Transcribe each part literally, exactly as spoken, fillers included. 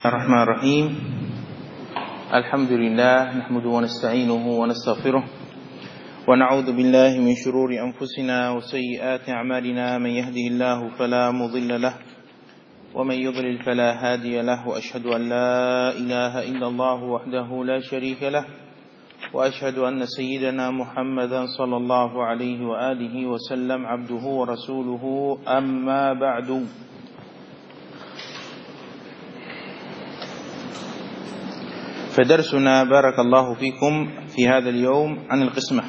الرحمن الرحيم. الحمد لله نحمده ونستعينه ونستغفره ونعوذ بالله من شرور أنفسنا وسيئات أعمالنا. من يهده الله فلا مضل له ومن يضلل فلا هادي له، وأشهد أن لا إله إلا الله وحده لا شريك له، وأشهد أن سيدنا محمدا صلى الله عليه وآله وسلم عبده ورسوله. أما بعد، فدرسنا بارك الله فيكم في هذا اليوم عن القسمة.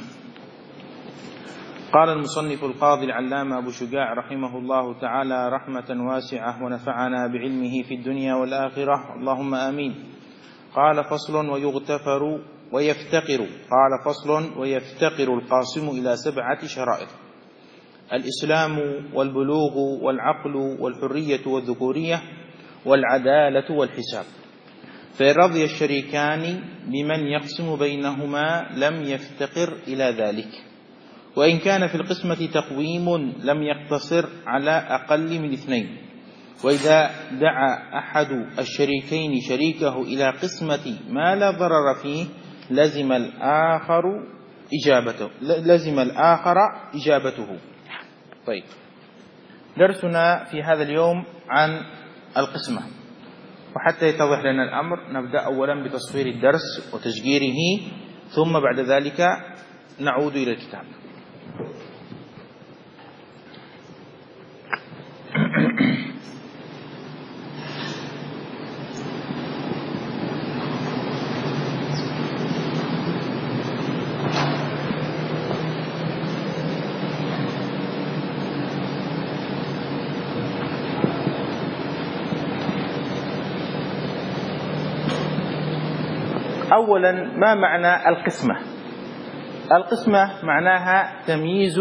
قال المصنف القاضي العلامة أبو شجاع رحمه الله تعالى رحمة واسعة، ونفعنا بعلمه في الدنيا والآخرة، اللهم آمين. قال فصل ويغتفر ويفتقر قال فصل ويفتقر القاسم إلى سبعة شرائط: الإسلام والبلوغ والعقل والحرية والذكورية والعدالة والحساب. فإن رضي الشريكان بمن يقسم بينهما لم يفتقر إلى ذلك، وإن كان في القسمة تقويم لم يقتصر على أقل من اثنين. وإذا دعا أحد الشريكين شريكه إلى قسمة ما لا ضرر فيه لزم الآخر إجابته لزم الآخر إجابته. طيب، درسنا في هذا اليوم عن القسمة. وحتى يتضح لنا الأمر نبدأ أولا بتصوير الدرس وتشجيره، ثم بعد ذلك نعود إلى الكتاب. أولا، ما معنى القسمة؟ القسمة معناها تمييز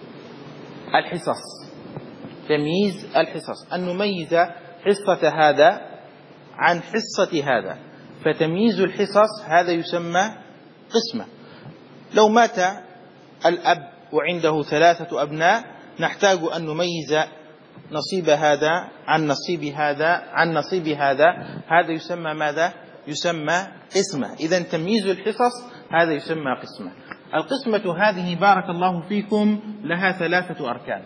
الحصص تمييز الحصص أن نميز حصة هذا عن حصة هذا. فتمييز الحصص هذا يسمى قسمة. لو مات الأب وعنده ثلاثة أبناء نحتاج أن نميز نصيب هذا عن نصيب هذا عن نصيب هذا هذا يسمى ماذا؟ يسمى قسمة. إذن تمييز الحصص هذا يسمى قسمة. القسمة هذه بارك الله فيكم لها ثلاثة أركان.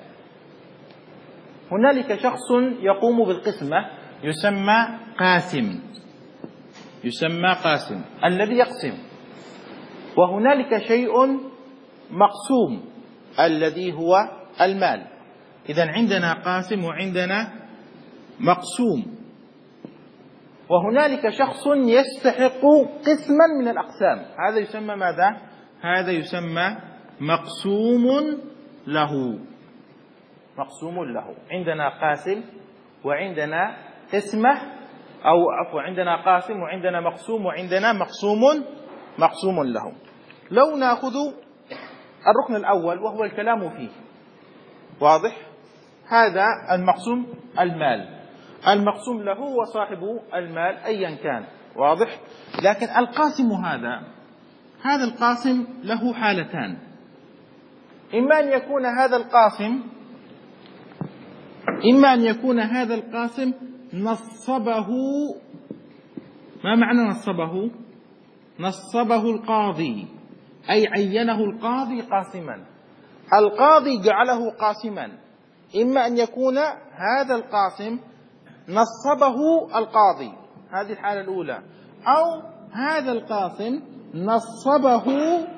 هنالك شخص يقوم بالقسمة يسمى قاسم يسمى قاسم الذي يقسم. وهنالك شيء مقسوم الذي هو المال. إذن عندنا قاسم وعندنا مقسوم. وهنالك شخص يستحق قسما من الأقسام، هذا يسمى ماذا؟ هذا يسمى مقسوم له مقسوم له. عندنا قاسم وعندنا قسمة، أو عفوا عندنا قاسم وعندنا مقسوم وعندنا مقسوم مقسوم له. لو نأخذ الركن الأول وهو الكلام فيه، واضح؟ هذا المقسوم المال، المقسوم له وصاحب المال أيا كان، واضح؟ لكن القاسم هذا هذا القاسم له حالتان: إما أن يكون هذا القاسم إما أن يكون هذا القاسم نصبه. ما معنى نصبه؟ نصبه القاضي، أي عينه القاضي قاسما. القاضي جعله قاسما. إما أن يكون هذا القاسم نصبه القاضي، هذه الحالة الأولى، أو هذا القاسم نصبه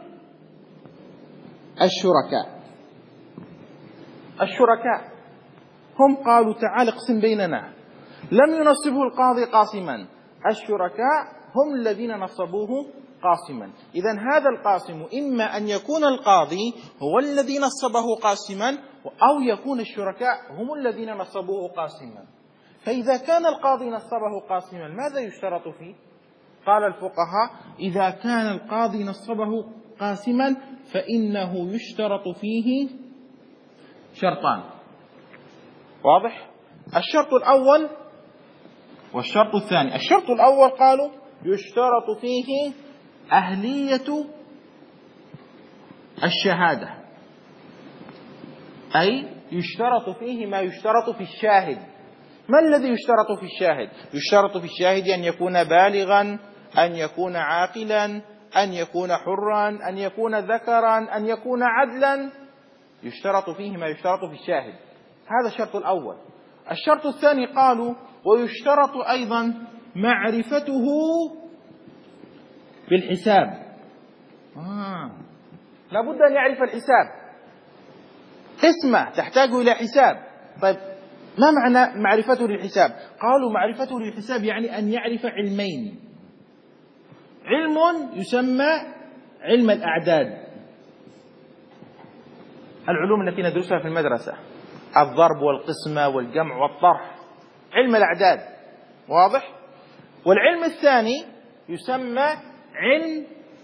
الشركاء. الشركاء هم قالوا تعال اقسم بيننا، لم ينصبه القاضي قاسما، الشركاء هم الذين نصبوه قاسما. إذن هذا القاسم إما أن يكون القاضي هو الذي نصبه قاسما، أو يكون الشركاء هم الذين نصبوه قاسما. فإذا كان القاضي نصبه قاسما ماذا يشترط فيه؟ قال الفقهاء: إذا كان القاضي نصبه قاسما فإنه يشترط فيه شرطان، واضح؟ الشرط الأول والشرط الثاني. الشرط الأول قالوا يشترط فيه أهلية الشهادة، أي يشترط فيه ما يشترط في الشاهد. ما الذي يشترط في الشاهد؟ يشترط في الشاهد أن يكون بالغا، أن يكون عاقلا، أن يكون حرا، أن يكون ذكرا، أن يكون عدلا. يشترط فيه ما يشترط في الشاهد. هذا الشرط الأول. الشرط الثاني قالوا ويشترط أيضا معرفته بالحساب. آه. لابد أن يعرف الحساب. قسمة تحتاج إلى حساب. طيب ما معنى معرفته للحساب؟ قالوا معرفته للحساب يعني أن يعرف علمين. علم يسمى علم الأعداد، العلوم التي ندرسها في المدرسة، الضرب والقسمة والجمع والطرح، علم الأعداد، واضح؟ والعلم الثاني يسمى علم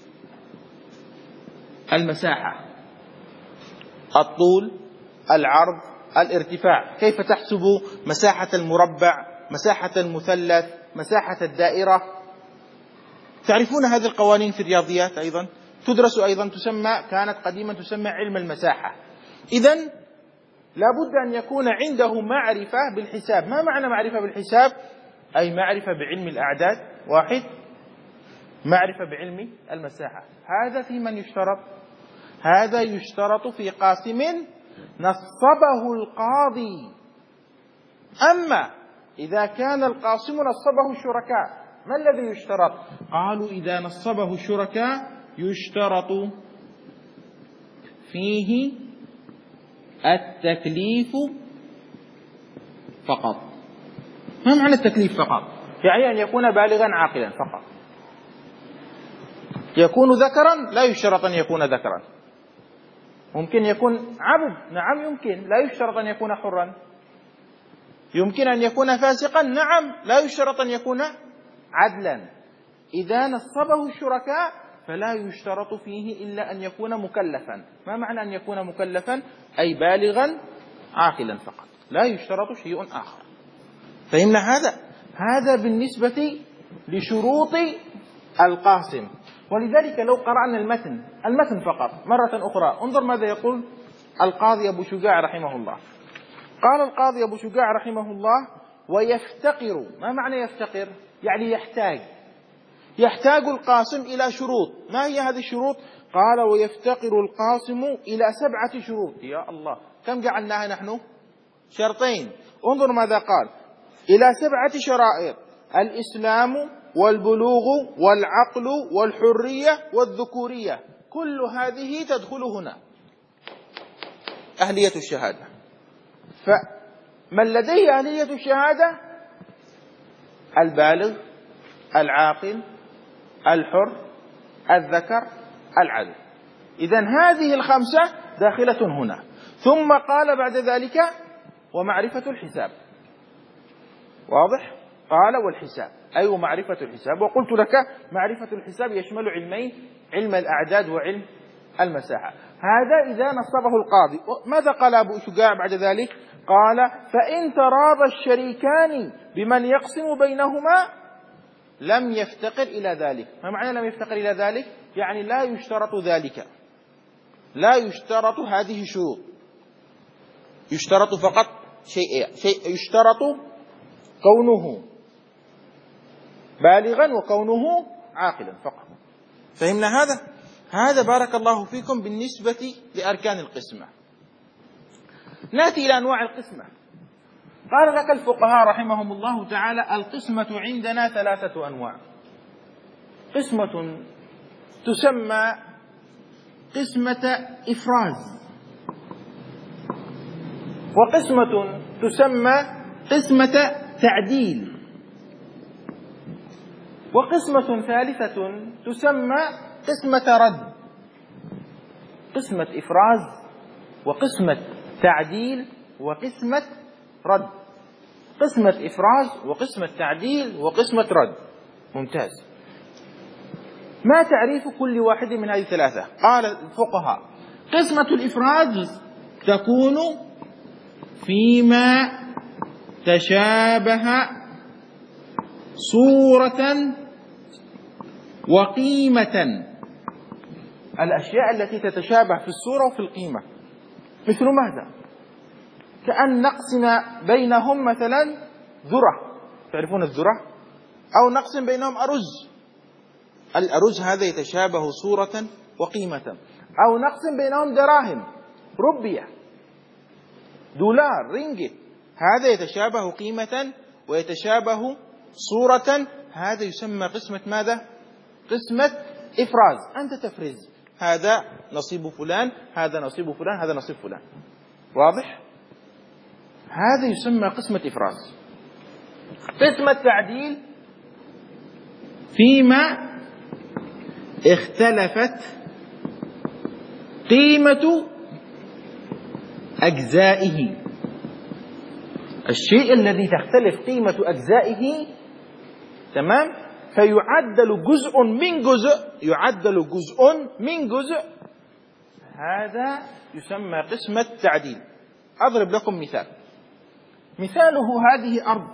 المساحة، الطول، العرض، الارتفاع، كيف تحسب مساحة المربع، مساحة المثلث، مساحة الدائرة. تعرفون هذه القوانين في الرياضيات أيضا تدرس، أيضا تسمى، كانت قديما تسمى علم المساحة. إذن لابد أن يكون عنده معرفة بالحساب. ما معنى معرفة بالحساب؟ أي معرفة بعلم الأعداد واحد، معرفة بعلم المساحة. هذا في من يشترط؟ هذا يشترط في قاسم نصبه القاضي. أما إذا كان القاسم نصبه الشركاء، ما الذي يشترط؟ قالوا إذا نصبه الشركاء يشترط فيه التكليف فقط. ما معنى التكليف فقط؟ يعني أن يكون بالغا عاقلا فقط. يكون ذكرا؟ لا يشترط أن يكون ذكرا. ممكن يكون عبد، نعم يمكن، لا يشترط أن يكون حرا. يمكن أن يكون فاسقا، نعم، لا يشترط أن يكون عدلا. إذا نصبه الشركاء فلا يشترط فيه إلا أن يكون مكلفا. ما معنى أن يكون مكلفا؟ أي بالغا عاقلا فقط، لا يشترط شيء آخر. فإن هذا هذا بالنسبة لشروط القاسم. ولذلك لو قرأنا المتن المتن فقط مرة أخرى، انظر ماذا يقول القاضي أبو شجاع رحمه الله. قال القاضي أبو شجاع رحمه الله: ويفتقر. ما معنى يفتقر؟ يعني يحتاج يحتاج القاسم إلى شروط. ما هي هذه الشروط؟ قال: ويفتقر القاسم إلى سبعة شروط. يا الله، كم جعلناها نحن؟ شرطين. انظر ماذا قال: إلى سبعة شرائط: الإسلام والبلوغ والعقل والحرية والذكورية. كل هذه تدخل هنا، أهلية الشهادة. فمن لديه أهلية الشهادة: البالغ، العاقل، الحر، الذكر، العدل. إذن هذه الخمسة داخلة هنا. ثم قال بعد ذلك: ومعرفة الحساب. واضح؟ قال: والحساب، أي ومعرفة الحساب. وقلت لك معرفة الحساب يشمل علمين: علم الأعداد وعلم المساحة. هذا إذا نصبه القاضي. ماذا قال أبو شجاع بعد ذلك؟ قال: فإن تراضى الشريكان بمن يقسم بينهما لم يفتقر إلى ذلك. ما معنى لم يفتقر إلى ذلك؟ يعني لا يشترط ذلك، لا يشترط هذه الشروط. يشترط فقط شيء, شيء يشترط كونه بالغا وكونه عاقلا فقط. فهمنا هذا؟ هذا بارك الله فيكم بالنسبة لأركان القسمة. نأتي إلى أنواع القسمة. قال لك الفقهاء رحمهم الله تعالى: القسمة عندنا ثلاثة أنواع. قسمة تسمى قسمة إفراز، وقسمة تسمى قسمة تعديل، وقسمة ثالثة تسمى قسمة رد. قسمة إفراز وقسمة تعديل وقسمة رد. قسمة إفراز وقسمة تعديل وقسمة رد. ممتاز. ما تعريف كل واحد من هذه الثلاثة؟ قال الفقهاء: قسمة الإفراز تكون فيما تشابه صورة وقيمة. الأشياء التي تتشابه في الصورة وفي القيمة. مثل ماذا؟ كأن نقسم بينهم مثلا ذرة، تعرفون الذرة؟ أو نقسم بينهم أرز، الأرز هذا يتشابه صورة وقيمة. أو نقسم بينهم دراهم، ربية، دولار، رينجت، هذا يتشابه قيمة ويتشابه صورة، هذا يسمى قسمة ماذا؟ قسمة إفراز. أنت تفرز هذا نصيب فلان، هذا نصيب فلان، هذا نصيب فلان، واضح؟ هذا يسمى قسمة إفراز. قسمة تعديل فيما اختلفت قيمة أجزائه، الشيء الذي تختلف قيمة أجزائه، تمام، فيعدل جزء من جزء، يعدل جزء من جزء، هذا يسمى قسمة تعديل. أضرب لكم مثال. مثاله هذه أرض،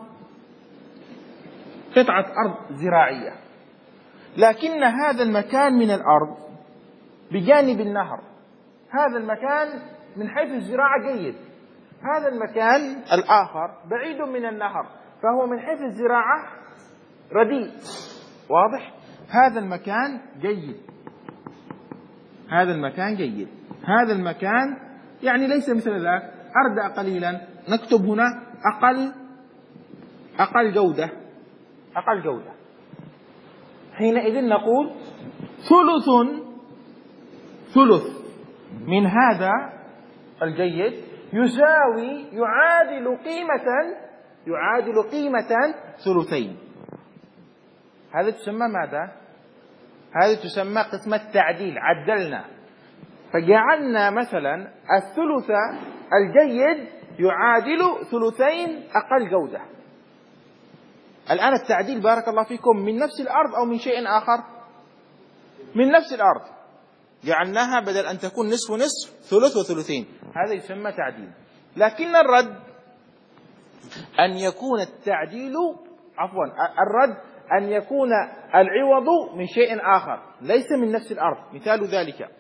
قطعة أرض زراعية، لكن هذا المكان من الأرض بجانب النهر، هذا المكان من حيث الزراعة جيد، هذا المكان الآخر بعيد من النهر، فهو من حيث الزراعة رديء، واضح؟ هذا المكان جيد، هذا المكان جيد، هذا المكان يعني ليس مثل ذاك، أردأ قليلا، نكتب هنا أقل أقل جودة، أقل جودة. حينئذ نقول ثلث ثلث من هذا الجيد يساوي يعادل قيمة يعادل قيمة ثلثين. هذا تسمى ماذا؟ هذا تسمى قسمة تعديل. عدلنا فجعلنا مثلا الثلث الجيد يعادل ثلثين أقل جودة. الآن التعديل بارك الله فيكم من نفس الأرض أو من شيء آخر؟ من نفس الأرض، جعلناها بدل أن تكون نصف ونصف ثلث وثلثين، هذا يسمى تعديل. لكن الرد أن يكون التعديل عفوا الرد أن يكون العوض من شيء آخر ليس من نفس الأرض. مثال ذلك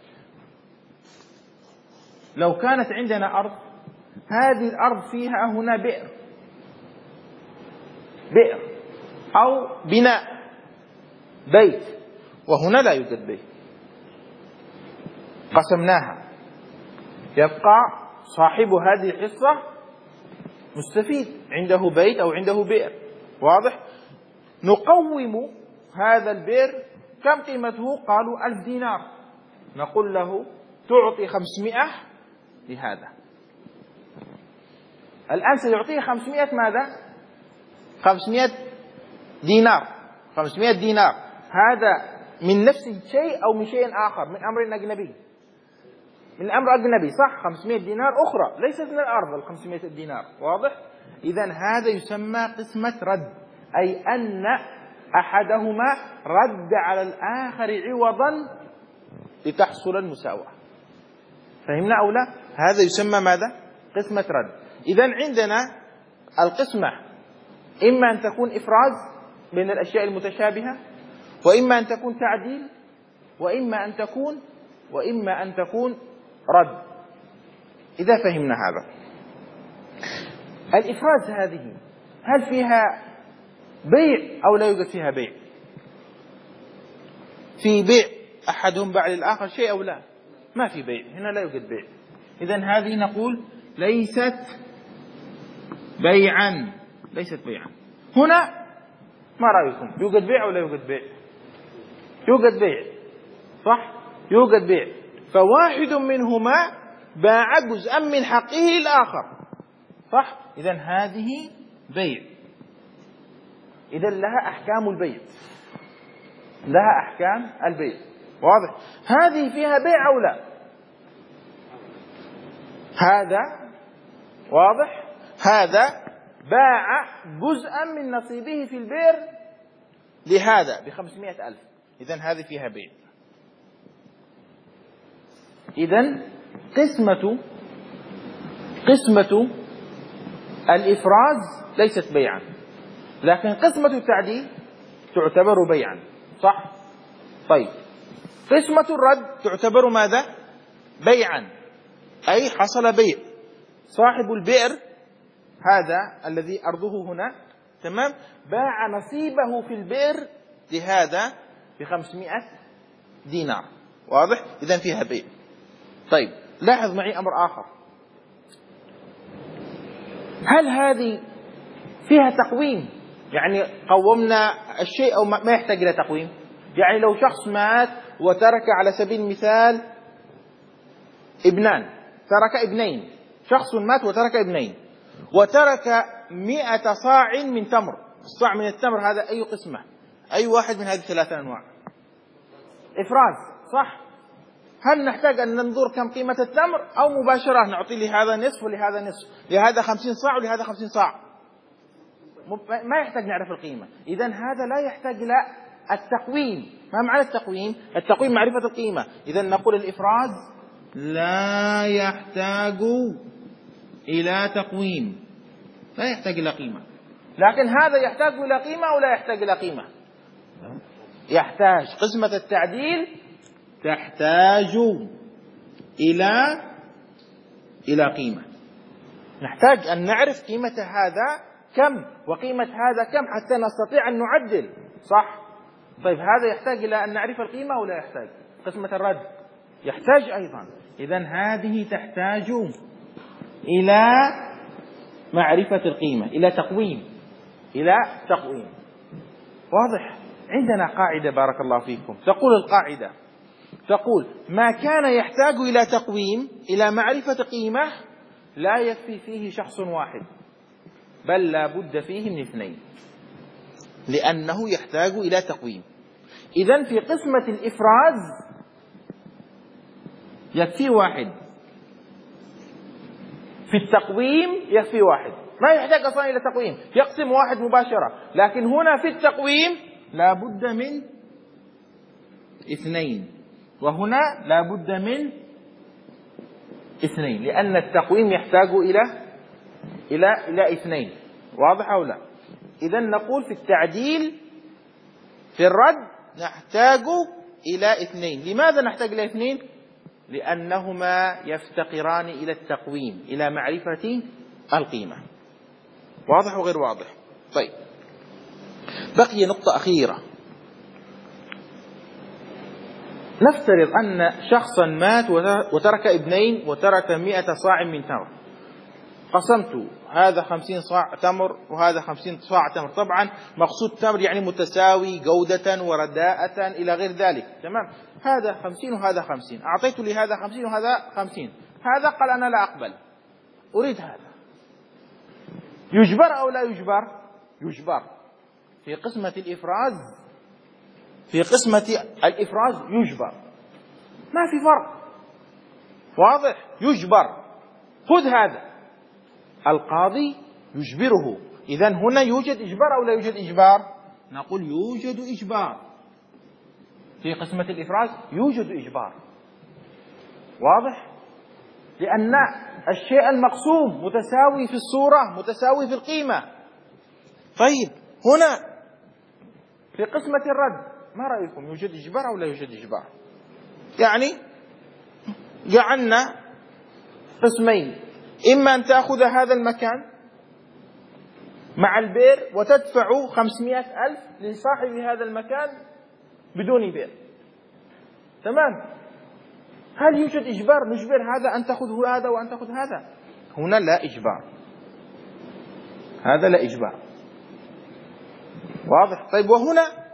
لو كانت عندنا أرض، هذه الأرض فيها هنا بئر بئر أو بناء بيت، وهنا لا يوجد بيت، قسمناها، يبقى صاحب هذه الحصة مستفيد، عنده بيت أو عنده بئر، واضح؟ نقوم هذا البئر، كم قيمته؟ قالوا ألف دينار، نقول له تعطي خمسمائة لهذا. الآن سيعطيه خمسمائة ماذا؟ خمسمائة دينار، خمسمائة دينار، هذا من نفس الشيء أو من شيء آخر، من أمر أجنبي، من أمر أجنبي، صح؟ خمسمائة دينار أخرى ليست من الأرض الخمسمائة دينار، واضح؟ إذن هذا يسمى قسمة رد، أي أن أحدهما رد على الآخر عوضا لتحصل المساواة. فهمنا أو لا؟ هذا يسمى ماذا؟ قسمة رد. إذن عندنا القسمة إما أن تكون إفراز بين الأشياء المتشابهة، وإما أن تكون تعديل، وإما أن تكون وإما أن تكون رد. إذا فهمنا هذا، الإفراز هذه هل فيها بيع أو لا يوجد فيها بيع؟ في بيع أحدهم باع للآخر شيء أو لا؟ ما في بيع، هنا لا يوجد بيع. إذن هذه نقول ليست بيعا، ليست بيعا. هنا ما رأيكم؟ يوجد بيع أو لا يوجد بيع؟ يوجد بيع، صح؟ يوجد بيع، فواحد منهما باع جزءا من حقه الآخر، صح؟ إذن هذه بيع، إذن لها أحكام البيع، لها أحكام البيع، واضح؟ هذه فيها بيع أو لا؟ هذا واضح؟ هذا باع جزءا من نصيبه في البئر لهذا بخمسمائة ألف، إذن هذه فيها بيع. إذن قسمة قسمة الإفراز ليست بيعا، لكن قسمة التعديل تعتبر بيعا، صح؟ طيب، قسمة الرد تعتبر ماذا؟ بيعا، أي حصل بيع، صاحب البئر هذا الذي أرضه هنا تمام، باع نصيبه في البئر لهذا بخمسمائة دينار. واضح؟ إذن فيها بيع. طيب لاحظ معي أمر آخر، هل هذه فيها تقويم؟ يعني قومنا الشيء أو ما يحتاج إلى تقويم؟ يعني لو شخص مات وترك على سبيل المثال ابنان، ترك ابنين، شخص مات وترك ابنين وترك مئة صاع من تمر. الصاع من التمر هذا أي قسمة؟ أي واحد من هذه الثلاثة أنواع؟ إفراز، صح؟ هل نحتاج أن ننظر كم قيمة التمر أو مباشرة نعطي لهذا نصف ولهذا نصف، لهذا خمسين صاع ولهذا خمسين صاع؟ ما يحتاج نعرف القيمة. إذن هذا لا يحتاج إلى التقويم. ما معنى التقويم؟ التقويم معرفة القيمة. إذن نقول الإفراز لا يحتاج إلى تقويم، لا يحتاج إلى قيمة. لكن هذا يحتاج إلى قيمة أو لا يحتاج إلى قيمة؟ يحتاج. قسمة التعديل تحتاج إلى إلى قيمة. نحتاج أن نعرف قيمة هذا كم وقيمة هذا كم حتى نستطيع أن نعدل، صح؟ طيب هذا يحتاج إلى أن نعرف القيمة أو لا يحتاج؟ قسمة الرد يحتاج أيضا. إذن هذه تحتاج إلى معرفة القيمة، إلى تقويم، إلى تقويم. واضح؟ عندنا قاعدة بارك الله فيكم، تقول القاعدة تقول ما كان يحتاج إلى تقويم، إلى معرفة قيمة، لا يكفي فيه شخص واحد، بل لا بد فيه من اثنين، لأنه يحتاج إلى تقويم. إذن في قسمة الإفراز يكفي واحد، في التقويم يكفي واحد، ما يحتاج أصلا إلى تقويم، يقسم واحد مباشرة. لكن هنا في التقويم لا بد من اثنين، وهنا لا بد من اثنين، لأن التقويم يحتاج إلى إلى إلى اثنين. واضح أو لا؟ إذن نقول في التعديل في الرد نحتاج إلى اثنين. لماذا نحتاج إلى اثنين؟ لأنهما يفتقران إلى التقويم، إلى معرفة القيمة. واضح وغير واضح؟ طيب بقي نقطة أخيرة. نفترض أن شخصا مات وترك ابنين وترك مئة صاع من تمر، قسمت هذا خمسين صاع تمر وهذا خمسين صاع تمر. طبعا مقصود تمر يعني متساوي جودة ورداءة إلى غير ذلك، تمام؟ هذا خمسين وهذا خمسين، أعطيت لهذا خمسين وهذا خمسين. هذا قال أنا لا أقبل، أريد هذا. يجبر أو لا يجبر؟ يجبر. في قسمة الإفراز في قسمة الإفراز يجبر، ما في فرق. واضح؟ يجبر. خذ هذا، القاضي يجبره. إذن هنا يوجد إجبار أو لا يوجد إجبار؟ نقول يوجد إجبار. في قسمة الإفراز يوجد إجبار. واضح؟ لأن الشيء المقسوم متساوي في الصورة، متساوي في القيمة. طيب هنا في قسمة الرد ما رأيكم، يوجد إجبار أو لا يوجد إجبار؟ يعني جعلنا قسمين، إما أن تأخذ هذا المكان مع البير وتدفع خمسمائة ألف لصاحب هذا المكان بدون بير، تمام؟ هل يوجد إجبار نجبر هذا أن تأخذ هذا وأن تأخذ هذا؟ هنا لا إجبار، هذا لا إجبار. واضح؟ طيب وهنا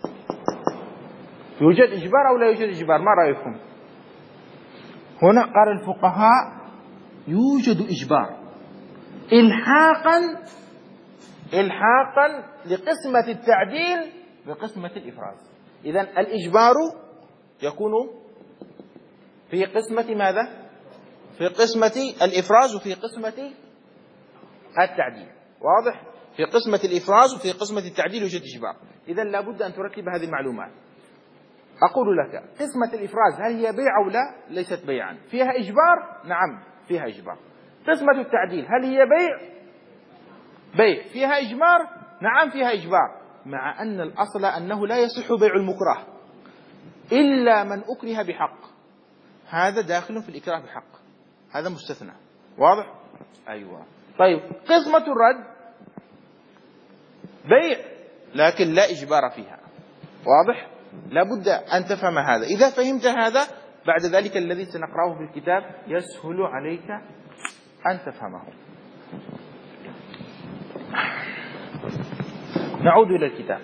يوجد إجبار أو لا يوجد إجبار؟ ما رأيكم؟ هنا قال الفقهاء يوجد إجبار إلحاقا إلحاقا لقسمة التعديل بقسمة الإفراز. إذن الإجبار يكون في قسمة ماذا؟ في قسمة الإفراز وفي قسمة التعديل. واضح؟ في قسمة الإفراز وفي قسمة التعديل يوجد إجبار. إذن لابد أن ترتب هذه المعلومات. أقول لك قسمة الإفراز هل هي بيع أو لا؟ ليست بيعا. فيها إجبار؟ نعم فيها إجبار. قسمة التعديل هل هي بيع؟ بيع. فيها إجبار؟ نعم فيها إجبار، مع أن الأصل أنه لا يصح بيع المكره إلا من أكره بحق. هذا داخل في الإكراه بحق، هذا مستثنى. واضح؟ أيوة. طيب قسمة الرد بيع لكن لا إجبار فيها. واضح؟ لابد أن تفهم هذا. إذا فهمت هذا بعد ذلك الذي سنقرأه في الكتاب يسهل عليك أن تفهمه. نعود إلى الكتاب.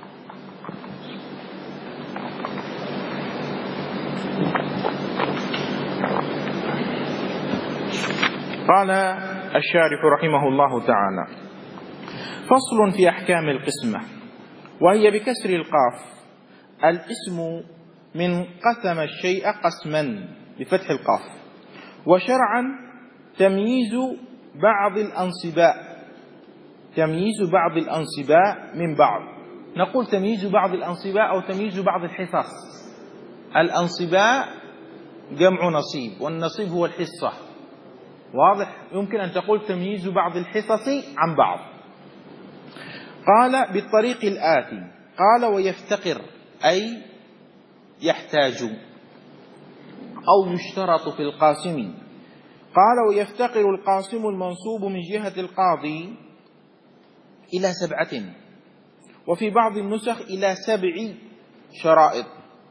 قال الشارح رحمه الله تعالى: فصل في أحكام القسمة، وهي بكسر القاف. الاسم من قسم الشيء قسما بفتح القاف. وشرعا تمييز بعض الأنصباء، تمييز بعض الأنصباء من بعض. نقول تمييز بعض الأنصباء أو تمييز بعض الحصص. الأنصباء جمع نصيب، والنصيب هو الحصة. واضح؟ يمكن أن تقول تمييز بعض الحصص عن بعض. قال بالطريق الآتي. قال ويفتقر أي يحتاج أو يشترط في القاسم. قال ويفتقر القاسم المنصوب من جهة القاضي إلى سبعة، وفي بعض النسخ إلى سبع شرائط: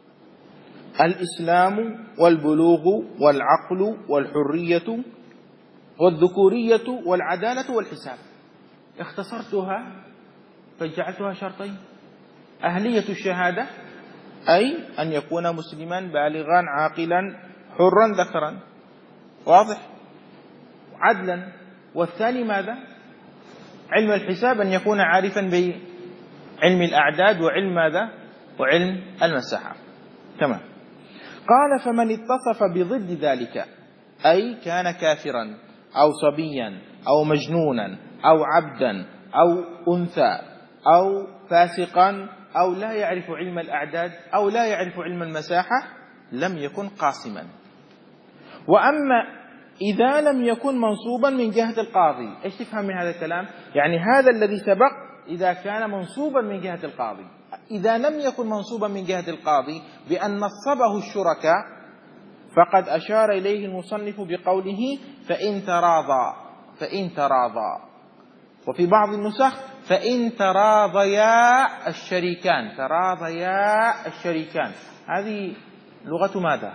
الإسلام والبلوغ والعقل والحرية والذكورية والعدالة والحساب. اختصرتها فجعلتها شرطين: أهلية الشهادة أي أن يكون مسلما بالغا عاقلا حرا ذكرا، واضح، عدلا. والثاني ماذا؟ علم الحساب، أن يكون عارفا بعلم الأعداد وعلم ماذا؟ وعلم المساحة. تمام. قال فمن اتصف بضد ذلك أي كان كافرا أو صبيا أو مجنونا أو عبدا أو أنثى أو فاسقا أو لا يعرف علم الأعداد أو لا يعرف علم المساحة لم يكن قاسما. وأما إذا لم يكن منصوبا من جهة القاضي، إيش تفهم من هذا الكلام؟ يعني هذا الذي سبق إذا كان منصوبا من جهة القاضي. إذا لم يكن منصوبا من جهة القاضي بأن نصبه الشركاء فقد أشار إليه المصنف بقوله فإن تراضى، فإن تراضى. وفي بعض النسخ فإن تراضيا الشريكان، تراضيا الشريكان. هذه لغة ماذا؟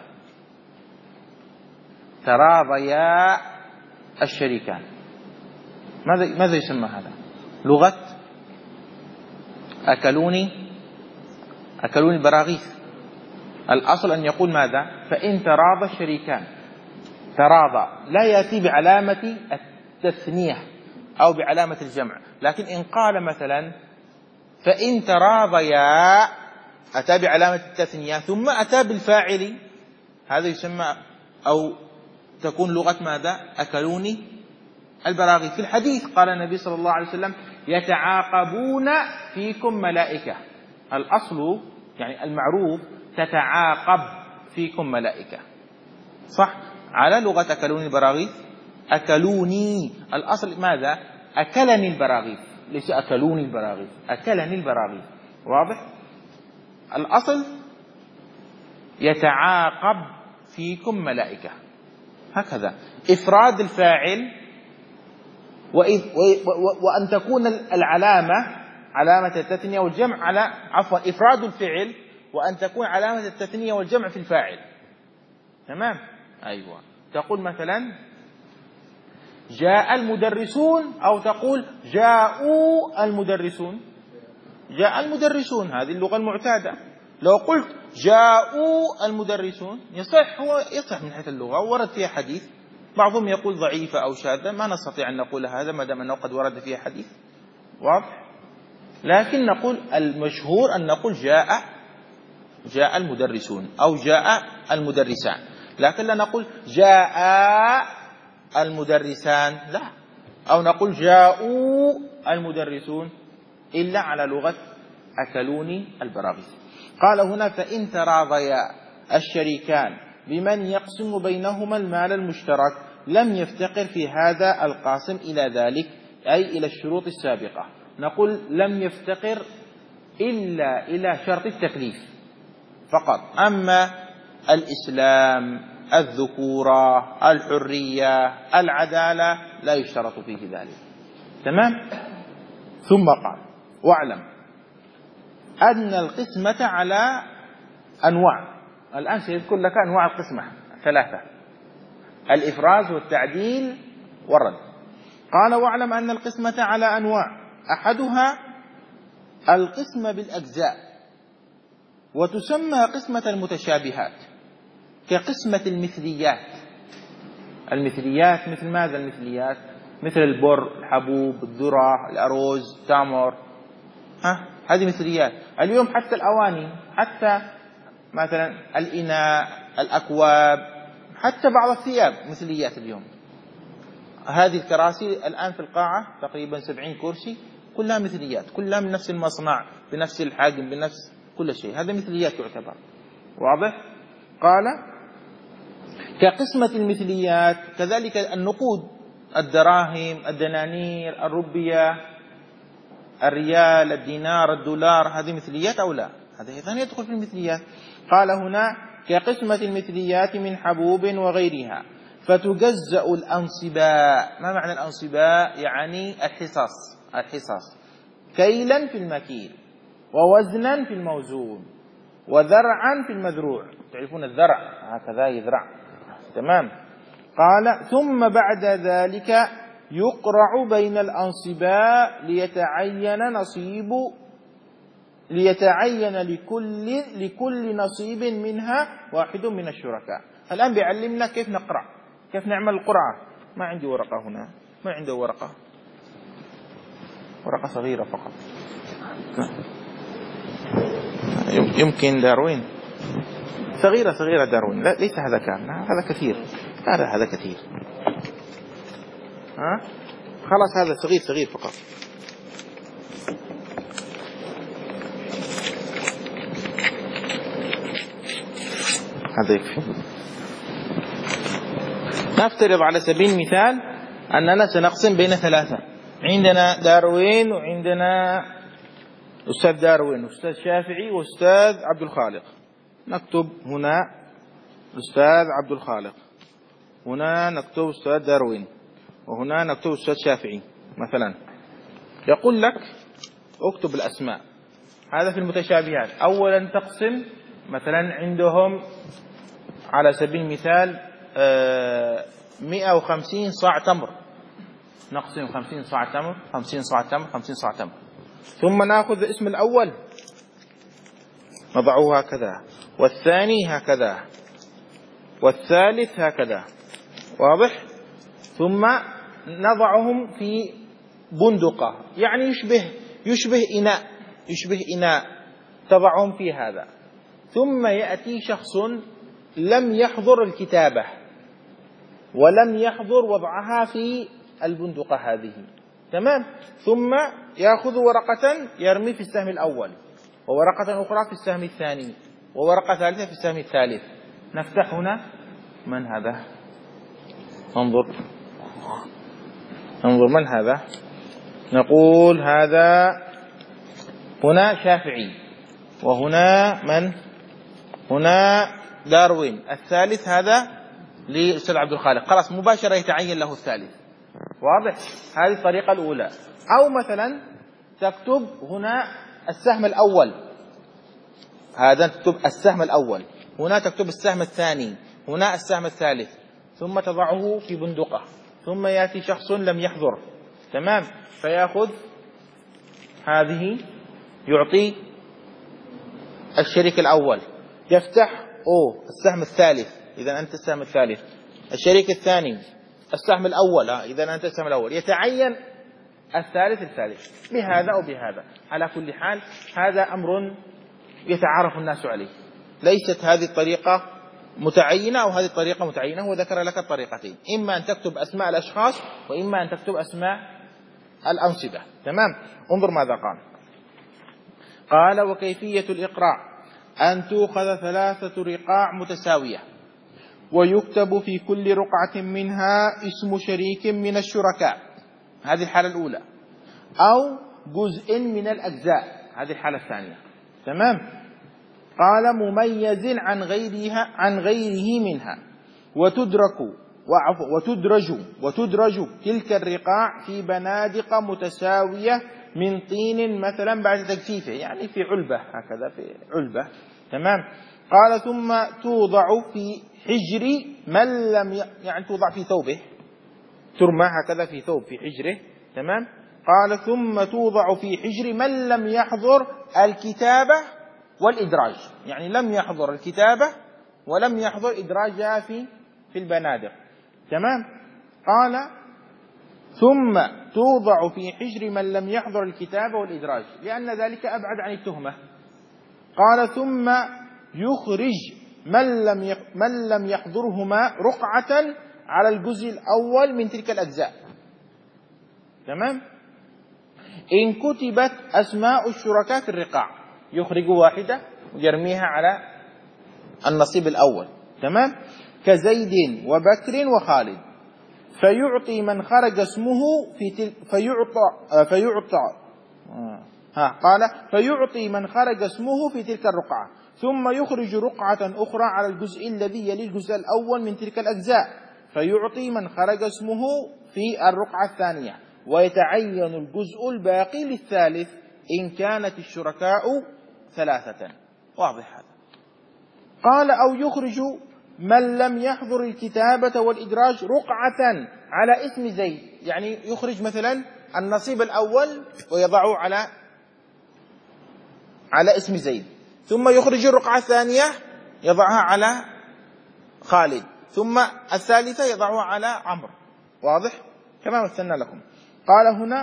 تراضيا الشريكان، ماذا ماذا يسمى هذا؟ لغة أكلوني أكلوني البراغيث. الأصل أن يقول ماذا؟ فإن تراضى الشريكان. تراضى لا يأتي بعلامة التثنية أو بعلامة الجمع، لكن إن قال مثلا فإن تراضيا أتى بعلامة التثنية ثم أتى بالفاعل، هذا يسمى أو تكون لغة ماذا؟ أكلوني البراغيث. في الحديث قال النبي صلى الله عليه وسلم يتعاقبون فيكم ملائكة. الأصل يعني المعروف تتعاقب فيكم ملائكة، صح؟ على لغة أكلوني البراغيث، أكلوني الأصل ماذا؟ أكلني البراغيث، ليس أكلوني البراغيث، أكلني البراغيث. واضح؟ الأصل يتعاقب فيكم ملائكة، هكذا إفراد الفاعل وإذ وأن تكون العلامة علامة التثنية والجمع على عفوا إفراد الفعل وأن تكون علامة التثنية والجمع في الفاعل. تمام؟ أيوة. تقول مثلا جاء المدرسون أو تقول جاءوا المدرسون. جاء المدرسون هذه اللغة المعتادة. لو قلت جاءوا المدرسون يصح، هو يصح من حيث اللغة ورد فيها حديث، بعضهم يقول ضعيفة أو شاذة، ما نستطيع أن نقول هذا ما دام أنه قد ورد فيها حديث. واضح؟ لكن نقول المشهور أن نقول جاء جاء المدرسون أو جاء المدرسان، لكن لا نقول جاء المدرسان، لا، أو نقول جاءوا المدرسون إلا على لغة أكلوني البراغيث. قال هنا فإن تراضيا الشريكان بمن يقسم بينهما المال المشترك لم يفتقر في هذا القاسم إلى ذلك، أي إلى الشروط السابقة. نقول لم يفتقر إلا إلى شرط التكليف فقط، أما الإسلام، الذكورة، الحرية، العدالة لا يشترط فيه ذلك. تمام؟ ثم قال واعلم أن القسمة على أنواع. الآن سيذكر لك أنواع القسمة ثلاثة: الإفراز والتعديل والرد. قال: واعلم أن القسمة على أنواع، أحدها القسمة بالأجزاء، وتسمى قسمة المتشابهات، كقسمة المثليات. المثليات مثل ماذا؟ المثليات مثل البر، الحبوب، الذرة، الأرز، التمر، ها هذه مثليات. اليوم حتى الأواني، حتى مثلا الإناء، الأكواب، حتى بعض الثياب مثليات اليوم. هذه الكراسي الآن في القاعة تقريبا سبعين كرسي، كلها مثليات، كلها من نفس المصنع، بنفس الحجم، بنفس كل شيء. هذا مثليات تعتبر. واضح؟ قال: كقسمة المثليات. كذلك النقود، الدراهم، الدنانير، الربية، الريال، الدينار، الدولار، هذه مثليات أو لا؟ هذا أيضا يدخل في المثليات. قال هنا: كقسمة المثليات من حبوب وغيرها، فتجزأ الأنصباء. ما معنى الأنصباء؟ يعني الحصص، الحصص كيلا في المكيل، ووزنا في الموزون، وذرعا في المذروع. تعرفون الذرع هكذا يذرع، تمام. قال: ثم بعد ذلك يقرع بين الأنصباء ليتعين نصيب ليتعين لكل لكل نصيب منها واحد من الشركاء. الآن بيعلمنا كيف نقرع، كيف نعمل القرعة. ما عندي ورقة هنا، ما عنده ورقة، ورقة صغيرة فقط. يمكن داروين، صغيرة صغيرة داروين، لا ليس هذا كامل، هذا كثير، هذا هذا كثير. ها خلاص هذا صغير صغير فقط. هذا يكفي. نفترض على سبيل المثال أننا سنقسم بين ثلاثة. عندنا داروين، وعندنا أستاذ داروين، أستاذ شافعي، وأستاذ عبد الخالق. نكتب هنا أستاذ عبد الخالق، هنا نكتب أستاذ داروين، وهنا نكتب أستاذ شافعي مثلا. يقول لك اكتب الأسماء. هذا في المتشابهات. أولا تقسم مثلا عندهم على سبيل المثال مئة وخمسين صاع تمر، نقسم خمسين صاع تمر، خمسين صاع تمر، خمسين صاع تمر. ثم نأخذ الاسم الأول نضعه هكذا، والثاني هكذا، والثالث هكذا. واضح؟ ثم نضعهم في بندقة، يعني يشبه يشبه إناء، يشبه إناء تضعهم في هذا. ثم يأتي شخص لم يحضر الكتابة ولم يحضر وضعها في البندقة هذه، تمام. ثم يأخذ ورقة يرمي في السهم الأول، وورقة أخرى في السهم الثاني، وورقة ثالثة في السهم الثالث. نفتح هنا، من هذا؟ انظر انظر من هذا؟ نقول هذا هنا شافعي، وهنا من؟ هنا داروين. الثالث هذا لأستاذ عبد الخالق. خلاص مباشرة يتعين له الثالث. واضح؟ هذه الطريقة الأولى. أو مثلا تكتب هنا السهم الأول، هذا تكتب السهم الأول، هنا تكتب السهم الثاني، هنا السهم الثالث، ثم تضعه في بندقة. ثم يأتي شخص لم يحضر، تمام، فيأخذ هذه يعطي الشريك الأول، يفتح أوه السهم الثالث، إذا أنت السهم الثالث. الشريك الثاني السهم الأول، إذا أنت السهم الأول. يتعين الثالث الثالث بهذا أو بهذا. على كل حال هذا أمر يتعارف الناس عليه، ليست هذه الطريقة متعينة أو هذه الطريقة متعينة. هو ذكر لك الطريقتين، إما أن تكتب أسماء الأشخاص، وإما أن تكتب أسماء الأنصبة، تمام. انظر ماذا قال. قال: وكيفية الإقراع أن تؤخذ ثلاثة رقاع متساوية، ويكتب في كل رقعة منها اسم شريك من الشركاء، هذه الحالة الأولى، أو جزء من الأجزاء، هذه الحالة الثانية، تمام. قال: مميز عن غيرها عن غيره منها، وتدرك وتدرج وتدرج تلك الرقاع في بنادق متساوية من طين مثلا بعد تجفيفه، يعني في علبة هكذا، في علبة. تمام. قال ثم توضع في حجر من لم ي... يعني توضع في ثوبه، ترمى هكذا في ثوب في حجره. تمام. قال ثم توضع في حجر من لم يحضر الكتابة والإدراج، يعني لم يحضر الكتابة ولم يحضر إدراجها في في البنادق. تمام. قال ثم توضع في حجر من لم يحضر الكتابة والإدراج، لأن ذلك أبعد عن التهمة. قال ثم يخرج من لم من لم يحضرهما رقعة على الجزء الأول من تلك الأجزاء. تمام. إن كتبت أسماء الشركاء في الرقاع، يخرج واحدة ويرميها على النصيب الأول. تمام. كزيد وبكر وخالد، فيعطي من خرج اسمه في تل... فيعطى فيعطى ها قال فيعطي من خرج اسمه في تلك الرقعة، ثم يخرج رقعة أخرى على الجزء الذي يلي الجزء الأول من تلك الأجزاء، فيعطي من خرج اسمه في الرقعة الثانية، ويتعين الجزء الباقي للثالث إن كانت الشركاء ثلاثة. واضح هذا. قال أو يخرج من لم يحضر الكتابة والإدراج رقعة على اسم زيد، يعني يخرج مثلا النصيب الأول ويضعه على على اسم زيد، ثم يخرج الرقعة الثانية يضعها على خالد، ثم الثالثة يضعها على عمرو. واضح كما مثلنا لكم. قال هنا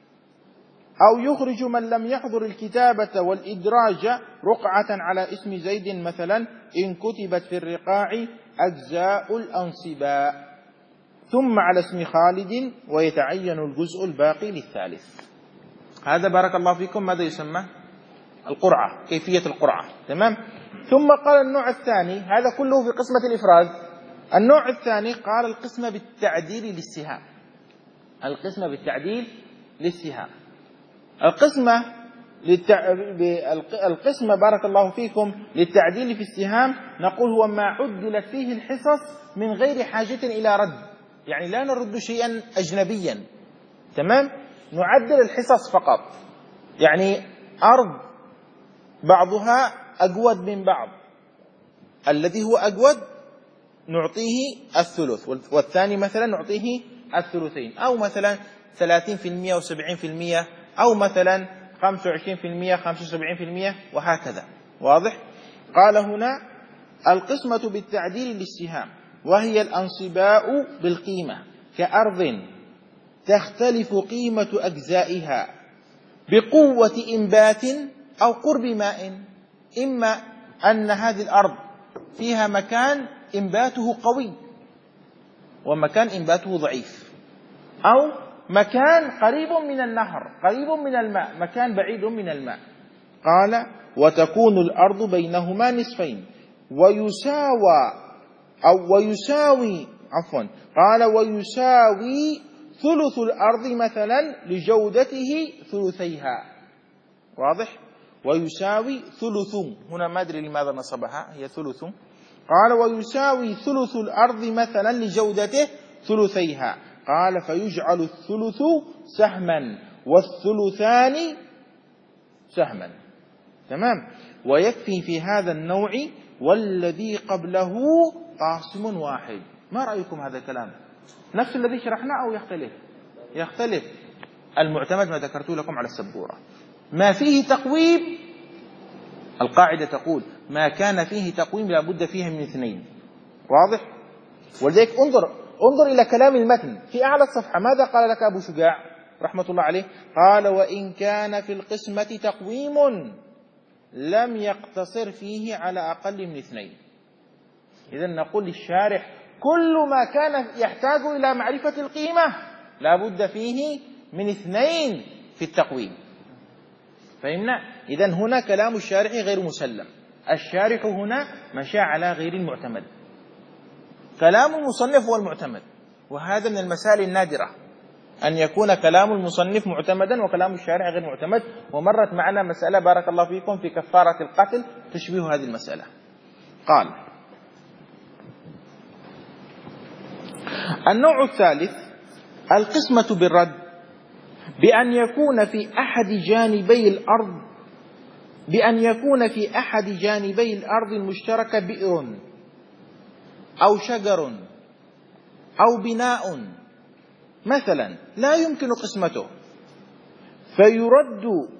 أو يخرج من لم يحضر الكتابة والإدراج رقعة على اسم زيد مثلا إن كتبت في الرقاع أجزاء الأنصباء، ثم على اسم خالد، ويتعين الجزء الباقي للثالث. هذا بارك الله فيكم ماذا يسمى؟ القرعة، كيفية القرعة. تمام. ثم قال النوع الثاني، هذا كله في قسمة الإفراد. النوع الثاني قال القسمة بالتعديل للسهام. القسمة بالتعديل للسهام. القسمة للتع... القسمة بارك الله فيكم للتعديل في السهام نقول هو ما عدلت فيه الحصص من غير حاجة إلى رد، يعني لا نرد شيئا أجنبيا. تمام. نعدل الحصص فقط، يعني أرض بعضها أجود من بعض، الذي هو أجود نعطيه الثلث، والثاني مثلا نعطيه الثلثين، أو مثلا ثلاثين بالمئة وسبعين بالمئة، أو مثلا خمسة وعشرين بالمئة خمسة وسبعين بالمئة، وهكذا. واضح. قال هنا القسمة بالتعديل للسهام، وهي الأنصباء بالقيمة، كأرض تختلف قيمة أجزائها بقوة إنبات أو قرب ماء، إما أن هذه الأرض فيها مكان إنباته قوي ومكان إنباته ضعيف، أو مكان قريب من النهر قريب من الماء، مكان بعيد من الماء. قال وتكون الأرض بينهما نصفين ويساوى أو ويساوي عفوا قال ويساوي ثلث الأرض مثلا لجودته ثلثيها. واضح. ويساوي ثلث، هنا ما أدري لماذا نصبها، هي ثلث. قال ويساوي ثلث الأرض مثلا لجودته ثلثيها. قال فيجعل الثلث سهما والثلثان سهما. تمام. ويكفي في هذا النوع والذي قبله قاسم واحد. ما رأيكم هذا الكلام؟ نفس الذي شرحناه أو يختلف؟ يختلف. المعتمد ما ذكرت لكم على السبورة، ما فيه تقويم القاعدة تقول ما كان فيه تقويم لا بد فيه من اثنين. واضح. ولذلك انظر انظر إلى كلام المتن في أعلى الصفحة، ماذا قال لك أبو شجاع رحمة الله عليه؟ قال وإن كان في القسمة تقويم لم يقتصر فيه على أقل من اثنين. إذن نقول للشارح كل ما كان يحتاج إلى معرفة القيمة لا بد فيه من اثنين في التقويم. فهمنا؟ إذن هنا كلام الشارح غير مسلم، الشارح هنا مشى على غير المعتمد، كلام المصنف هو المعتمد، وهذا من المسائل النادرة أن يكون كلام المصنف معتمدا وكلام الشارح غير معتمد. ومرت معنا مسألة بارك الله فيكم في كفارة القتل تشبه هذه المسألة. قال النوع الثالث القسمة بالرد، بأن يكون في أحد جانبي الأرض بأن يكون في أحد جانبي الأرض المشتركة بئر أو شجر أو بناء مثلا لا يمكن قسمته، فيرد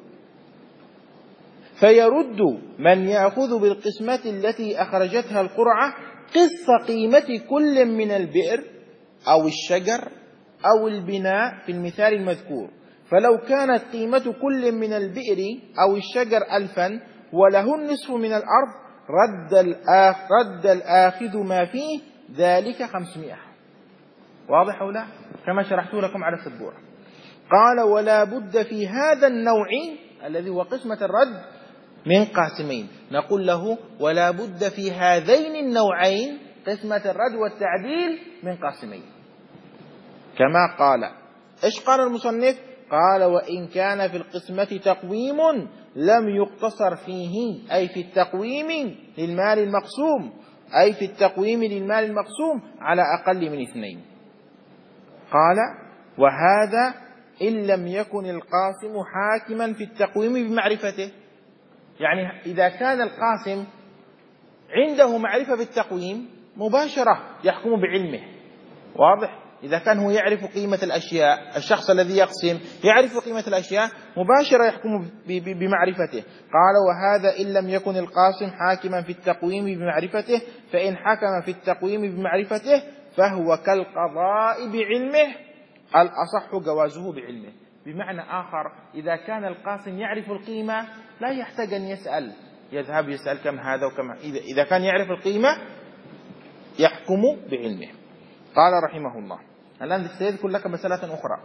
فيرد من يأخذ بالقسمة التي أخرجتها القرعة قسط قيمة كل من البئر أو الشجر أو البناء في المثال المذكور. فلو كانت قيمة كل من البئر أو الشجر ألفا وله النصف من الأرض رد الآخ رد الآخذ ما فيه ذلك خمسمائة. واضح أو لا؟ كما شرحت لكم على السبورة. قال ولا بد في هذا النوع الذي هو قسمة الرد من قاسمين. نقول له ولا بد في هذين النوعين قسمة الرد والتعديل من قاسمين. كما قال إيش قال المصنف؟ قال وإن كان في القسمة تقويم لم يقتصر فيه، أي في التقويم للمال المقسوم أي في التقويم للمال المقسوم على أقل من اثنين. قال وهذا إن لم يكن القاسم حاكما في التقويم بمعرفته. يعني إذا كان القاسم عنده معرفة بالتقويم مباشرة يحكم بعلمه. واضح؟ إذا كان هو يعرف قيمة الأشياء، الشخص الذي يقسم يعرف قيمة الأشياء مباشرة يحكم بمعرفته. قال وهذا إن لم يكن القاسم حاكما في التقويم بمعرفته، فإن حكم في التقويم بمعرفته فهو كالقضاء بعلمه، الأصح جوازه بعلمه. بمعنى آخر إذا كان القاسم يعرف القيمة لا يحتاج أن يسأل، يذهب يسأل كم هذا وكم. إذا كان يعرف القيمة يحكم بعلمه. قال رحمه الله الآن سيذكر لك مسألة أخرى.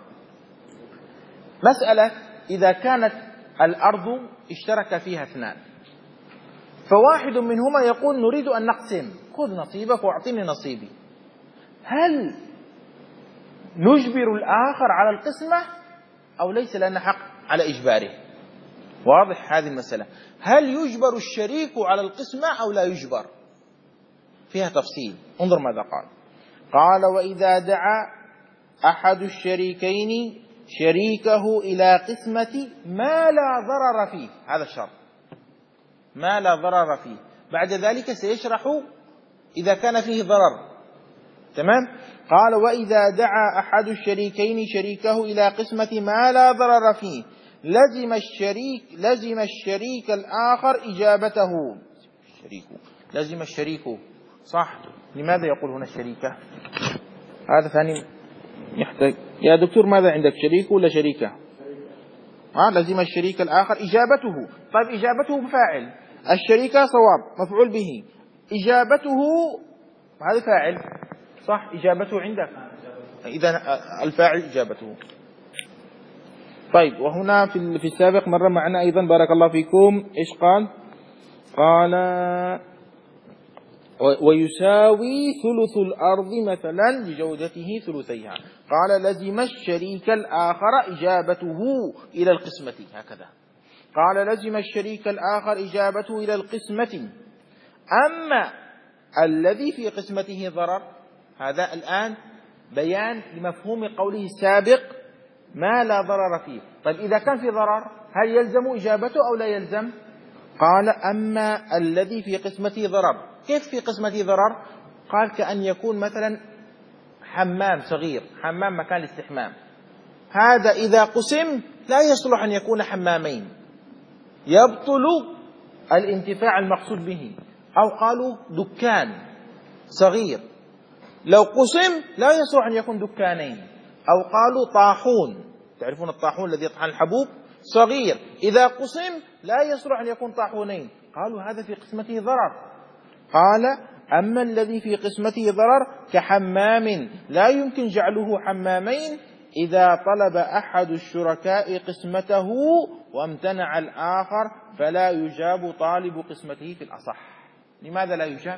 مسألة إذا كانت الأرض اشترك فيها اثنان، فواحد منهما يقول نريد أن نقسم، خذ نصيبك واعطيني نصيبي. هل نجبر الآخر على القسمة أو ليس لنا حق على إجباره؟ واضح هذه المسألة. هل يجبر الشريك على القسمة أو لا يجبر؟ فيها تفصيل. انظر ماذا قال. قال وإذا دعا أحد الشريكين شريكه إلى قسمة ما لا ضرر فيه، هذا الشرط ما لا ضرر فيه، بعد ذلك سيشرح إذا كان فيه ضرر. تمام. قال وإذا دعا أحد الشريكين شريكه إلى قسمة ما لا ضرر فيه لزم الشريك لزم الشريك الآخر إجابته. الشريك لزم الشريك صح. لماذا يقول هنا الشريكة؟ هذا ثاني يحتاج. يا دكتور ماذا عندك، شريك ولا شريكة؟ آه لزم الشريك الآخر إجابته. طيب إجابته بفاعل، الشريكة صواب مفعول به، إجابته هذا فاعل صح. إجابته عندك إذا الفاعل إجابته. طيب وهنا في في السابق مرة معنا أيضا بارك الله فيكم إيش قال؟ قال ويساوي ثلث الأرض مثلا لجودته ثلثيها. قال لزم الشريك الآخر إجابته إلى القسمة، هكذا قال لزم الشريك الآخر إجابته إلى القسمة. أما الذي في قسمته ضرر، هذا الآن بيان لمفهوم قوله السابق ما لا ضرر فيه. طيب إذا كان في ضرر هل يلزم إجابته أو لا يلزم؟ قال أما الذي في قسمته ضرر. كيف في قسمته ضرر؟ قال كأن يكون مثلا حمام صغير، حمام مكان الاستحمام، هذا إذا قسم لا يصلح أن يكون حمامين، يبطل الانتفاع المقصود به. أو قالوا دكان صغير، لو قسم لا يصلح أن يكون دكانين. أو قالوا طاحون، تعرفون الطاحون الذي يطحن الحبوب، صغير إذا قسم لا يصلح أن يكون طاحونين. قالوا هذا في قسمته ضرر. قال أما الذي في قسمته ضرر كحمام لا يمكن جعله حمامين إذا طلب أحد الشركاء قسمته وامتنع الآخر فلا يجاب طالب قسمته في الأصح. لماذا لا يجاب؟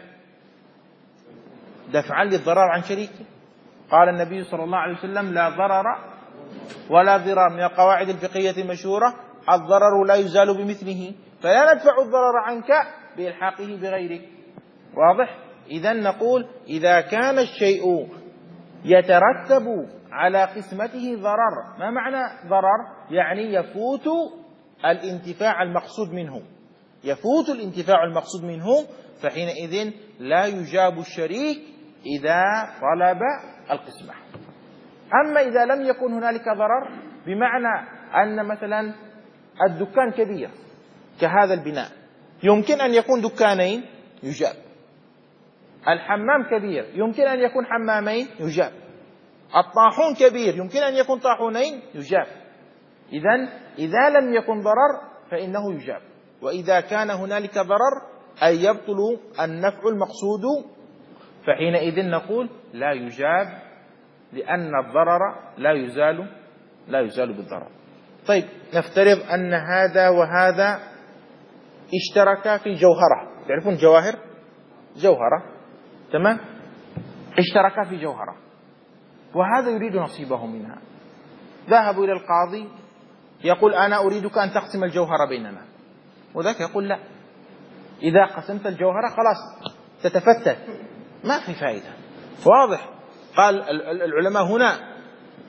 دفعا للضرر عن شريكه. قال النبي صلى الله عليه وسلم لا ضرر ولا ضرار، من القواعد الفقهية المشهورة الضرر لا يزال بمثله، فلا ندفع الضرر عنك بإلحاقه بغيرك. واضح؟ إذن نقول إذا كان الشيء يترتب على قسمته ضرر. ما معنى ضرر؟ يعني يفوت الانتفاع المقصود منه، يفوت الانتفاع المقصود منه، فحينئذ لا يجاب الشريك إذا طلب القسمة. أما إذا لم يكن هنالك ضرر، بمعنى أن مثلا الدكان كبير كهذا البناء، يمكن أن يكون دكانين، يجاب. الحمام كبير، يمكن أن يكون حمامين، يجاب. الطاحون كبير، يمكن أن يكون طاحونين، يجاب. إذن إذا لم يكن ضرر فإنه يجاب، وإذا كان هنالك ضرر أي يبطل النفع المقصود، فحينئذ نقول لا يجاب، لأن الضرر لا يزال لا يزال بالضرر. طيب، نفترض أن هذا وهذا اشتركا في جوهرة، تعرفون جواهر؟ جوهرة، تمام؟ اشتركا في جوهرة، وهذا يريد نصيبه منها. ذهبوا إلى القاضي يقول أنا أريدك أن تقسم الجوهرة بيننا، وذاك يقول لا، إذا قسمت الجوهرة خلاص تتفتت، ما في فائدة. واضح؟ قال العلماء هنا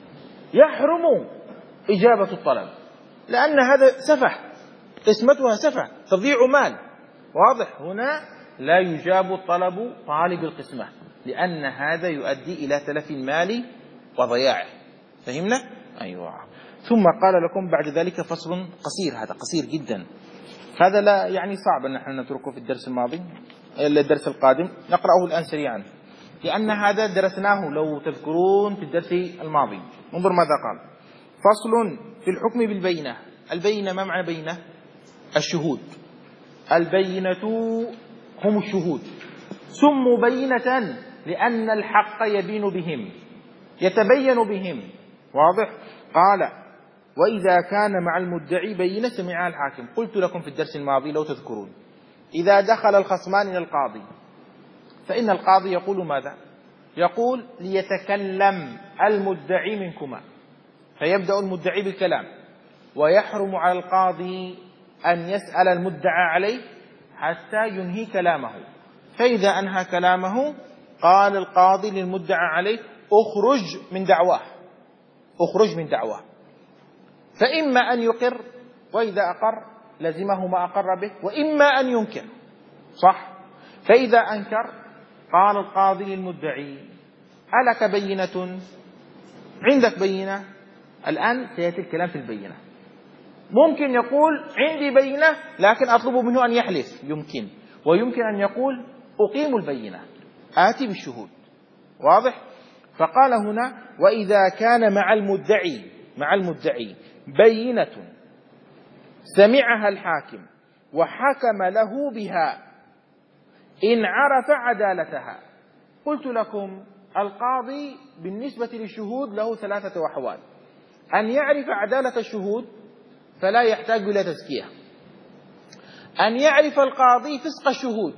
يحرم إجابة الطلب، لأن هذا سفه، قسمتها سفه، تضيع مال. واضح؟ هنا لا يجاب طلب طالب القسمة، لأن هذا يؤدي إلى تلف المال وضياعه. فهمنا؟ أيوة. ثم قال لكم بعد ذلك فصل قصير، هذا قصير جدا، هذا لا يعني صعب أن نحن نتركه في الدرس الماضي إلا الدرس القادم، نقرأه الآن سريعا، لأن هذا درسناه لو تذكرون في الدرس الماضي. انظر ماذا قال: فصل في الحكم بالبينة. البينة ما معنى بينة؟ الشهود. البينة هم الشهود، سموا بينة لأن الحق يبين بهم، يتبين بهم. واضح؟ قال: وإذا كان مع المدعي بينة سمعها الحاكم. قلت لكم في الدرس الماضي لو تذكرون، إذا دخل الخصمان إلى القاضي فإن القاضي يقول ماذا؟ يقول: ليتكلم المدعي منكما، فيبدأ المدعي بالكلام، ويحرم على القاضي أن يسأل المدعى عليه حتى ينهي كلامه. فإذا أنهى كلامه قال القاضي للمدعى عليه: أخرج من دعواه، أخرج من دعواه. فإما أن يقر، وإذا أقر لزمه ما أقر به، وإما أن ينكر، صح؟ فإذا أنكر قال القاضي للمدعي: ألك بينة؟ عندك بينة؟ الآن سيأتي الكلام في البينة. ممكن يقول عندي بينة لكن أطلب منه أن يحلف، يمكن. ويمكن أن يقول أقيم البينة، آتي بالشهود. واضح؟ فقال هنا: وإذا كان مع المدعي مع المدعي بينة سمعها الحاكم وحكم له بها إن عرف عدالتها. قلت لكم القاضي بالنسبة للشهود له ثلاثة أحوال: أن يعرف عدالة الشهود فلا يحتاج إلى تزكية، أن يعرف القاضي فسق الشهود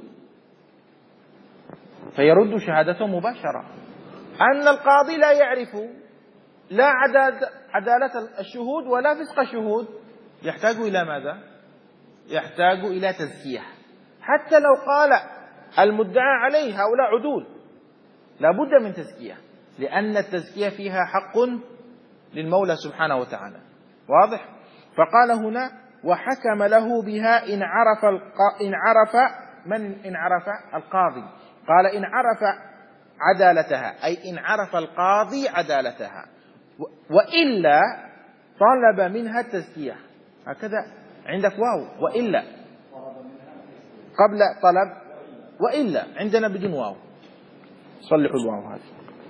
فيرد شهادته مباشرة، أن القاضي لا يعرف لا عدالة الشهود ولا فسق الشهود، يحتاج إلى ماذا؟ يحتاج إلى تزكية. حتى لو قال المدعى عليه هؤلاء عدول لا بد من تزكية، لأن التزكية فيها حق للمولى سبحانه وتعالى. واضح؟ فقال هنا: وحكم له بها إن عرف الق... إن عرف من إن عرف القاضي. قال إن عرف عدالتها، أي إن عرف القاضي عدالتها، و... وإلا طلب منها التزكية. هكذا عندك واو، وإلا قبل طلب، وإلا عندنا بدون واو، صلحوا الواو هذه.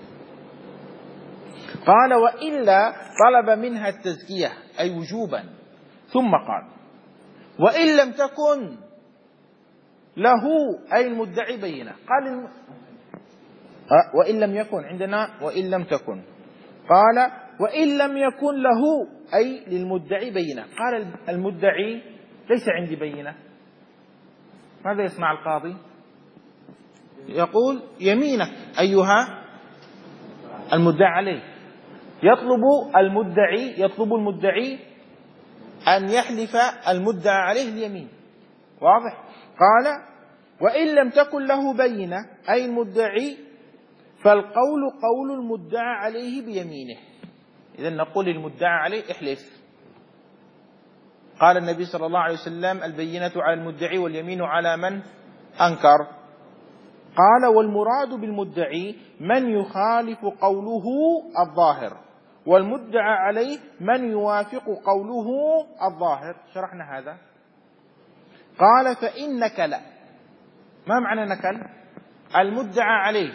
قال: وإلا طلب منها التزكية أي وجوبا. ثم قال: وإن لم تكن له أي المدعي بينة. قال الم... أه وإن لم يكن، عندنا وإن لم تكن. قال: وإن لم يكن له أي للمدعي بينة. قال المدعي: ليس عندي بينة. ماذا يسمع القاضي؟ يقول: يمينك أيها المدعى عليه. يطلب المدعي يطلب المدعي أن يحلف المدعى عليه اليمين. واضح؟ قال: وإن لم تكن له بينة أي المدعي فالقول قول المدعى عليه بيمينه. إذن نقول للمدعى عليه احلف. قال النبي صلى الله عليه وسلم البينة على المدعي واليمين على من أنكر. قال والمراد بالمدعي من يخالف قوله الظاهر، والمدعى عليه من يوافق قوله الظاهر. شرحنا هذا. قال فإن نكل. ما معنى نكل؟ المدعى عليه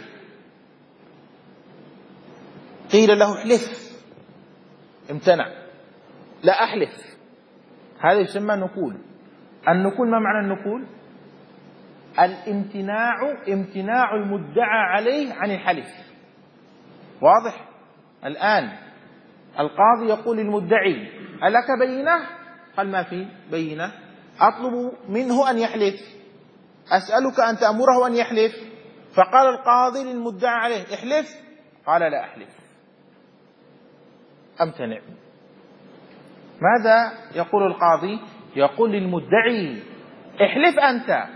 قيل له احلف، امتنع، لا أحلف، هذا يسمى نكول. النكول ما معنى النكول؟ الامتناع، امتناع المدعى عليه عن الحلف. واضح؟ الآن القاضي يقول للمدعي ألك بينة؟ قال ما في بينة. أطلب منه أن يحلف، أسألك أن تأمره أن يحلف. فقال القاضي للمدعى عليه احلف، قال لا أحلف، أمتنع. ماذا يقول القاضي؟ يقول للمدعي احلف أنت،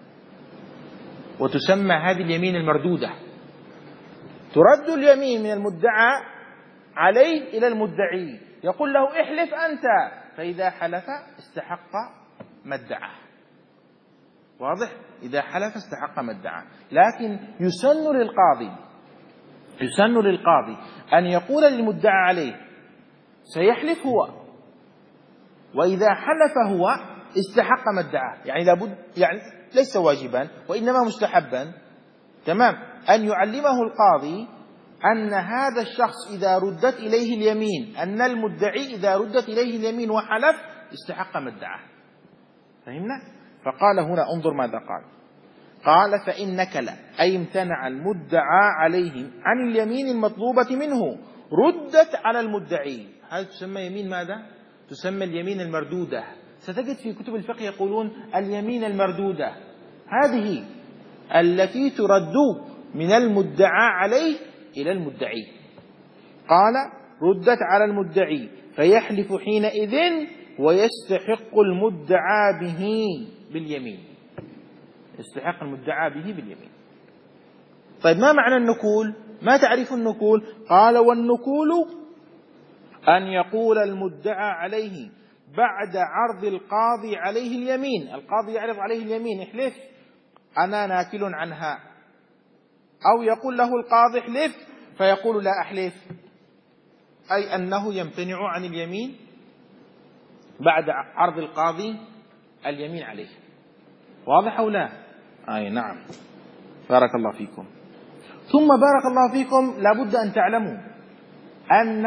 وتسمى هذه اليمين المردودة. ترد اليمين من المدعى عليه إلى المدعي، يقول له احلف أنت، فإذا حلف استحق ما ادعاه. واضح؟ إذا حلف استحق ما ادعاه. لكن يسن للقاضي يسن للقاضي أن يقول للمدعى عليه سيحلف هو، وإذا حلف هو استحق ما ادعاه. يعني لابد، يعني ليس واجبا وإنما مستحبا، تمام، أن يعلمه القاضي أن هذا الشخص إذا ردت إليه اليمين، أن المدعي إذا ردت إليه اليمين وحلف استحق ما ادعاه. فهمنا؟ فقال هنا انظر ماذا قال. قال فإن نكل أي امتنع المدعى عليه عن اليمين المطلوبة منه ردت على المدعي. هذا تسمى يمين ماذا؟ تسمى اليمين المردودة. ستجد في كتب الفقه يقولون اليمين المردودة هذه التي ترد من المدعى عليه إلى المدعي. قال ردت على المدعي فيحلف حينئذ ويستحق المدعى به باليمين. يستحق المدعى به باليمين. طيب ما معنى النكول؟ ما تعرف النكول؟ قال والنكول أن يقول المدعى عليه بعد عرض القاضي عليه اليمين. القاضي يعرض عليه اليمين احلف أنا ناكل عنها، أو يقول له القاضي احلف فيقول لا أحلف، أي أنه يمتنع عن اليمين بعد عرض القاضي اليمين عليه. واضح أو لا؟ أي نعم. بارك الله فيكم. ثم بارك الله فيكم لابد أن تعلموا أن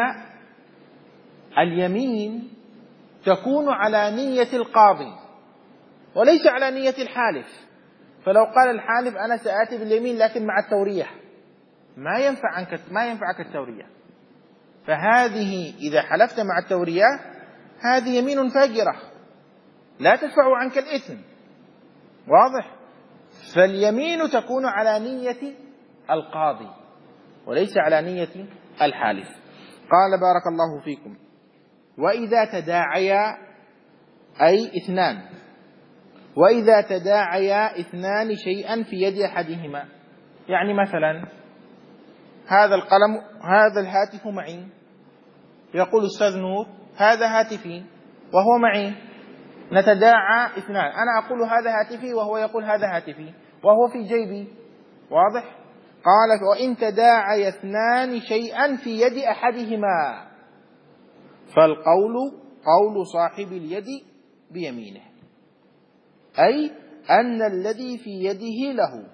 اليمين تكون على نية القاضي وليس على نية الحالف. فلو قال الحالف أنا سآتي باليمين لكن مع التورية، ما ينفع عنك ما ينفعك التورية. فهذه إذا حلفت مع التورية هذه يمين فاجرة لا تدفع عنك الإثم. واضح؟ فاليمين تكون على نية القاضي وليس على نية الحالف. قال بارك الله فيكم وإذا تداعيا أي اثنان، وإذا تداعيا اثنان شيئا في يد أحدهما، يعني مثلا هذا القلم هذا الهاتف معي، يقول أستاذ نور هذا هاتفي وهو معي، نتداعى اثنان، أنا أقول هذا هاتفي وهو يقول هذا هاتفي وهو في جيبي. واضح؟ قال وإن تداعي اثنان شيئا في يد أحدهما فالقول قول صاحب اليد بيمينه، أي أن الذي في يده له.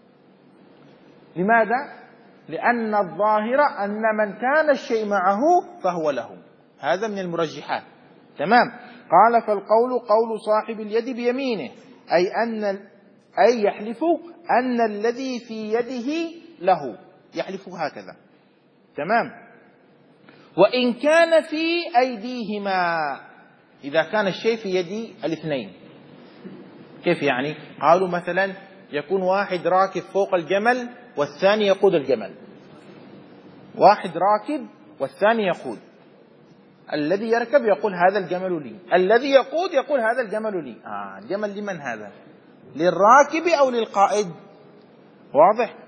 لماذا؟ لأن الظاهر أن من كان الشيء معه فهو له، هذا من المرجحات. تمام. قال فالقول قول صاحب اليد بيمينه، أي أن أي يحلف أن الذي في يده له، يحلف هكذا. تمام. وإن كان في أيديهما، إذا كان الشيء في يد الاثنين. كيف يعني؟ قالوا مثلا يكون واحد راكب فوق الجمل والثاني يقود الجمل، واحد راكب والثاني يقود، الذي يركب يقول هذا الجمل لي، الذي يقود يقول هذا الجمل لي. آه الجمل لمن هذا؟ للراكب أو للقائد؟ واضح؟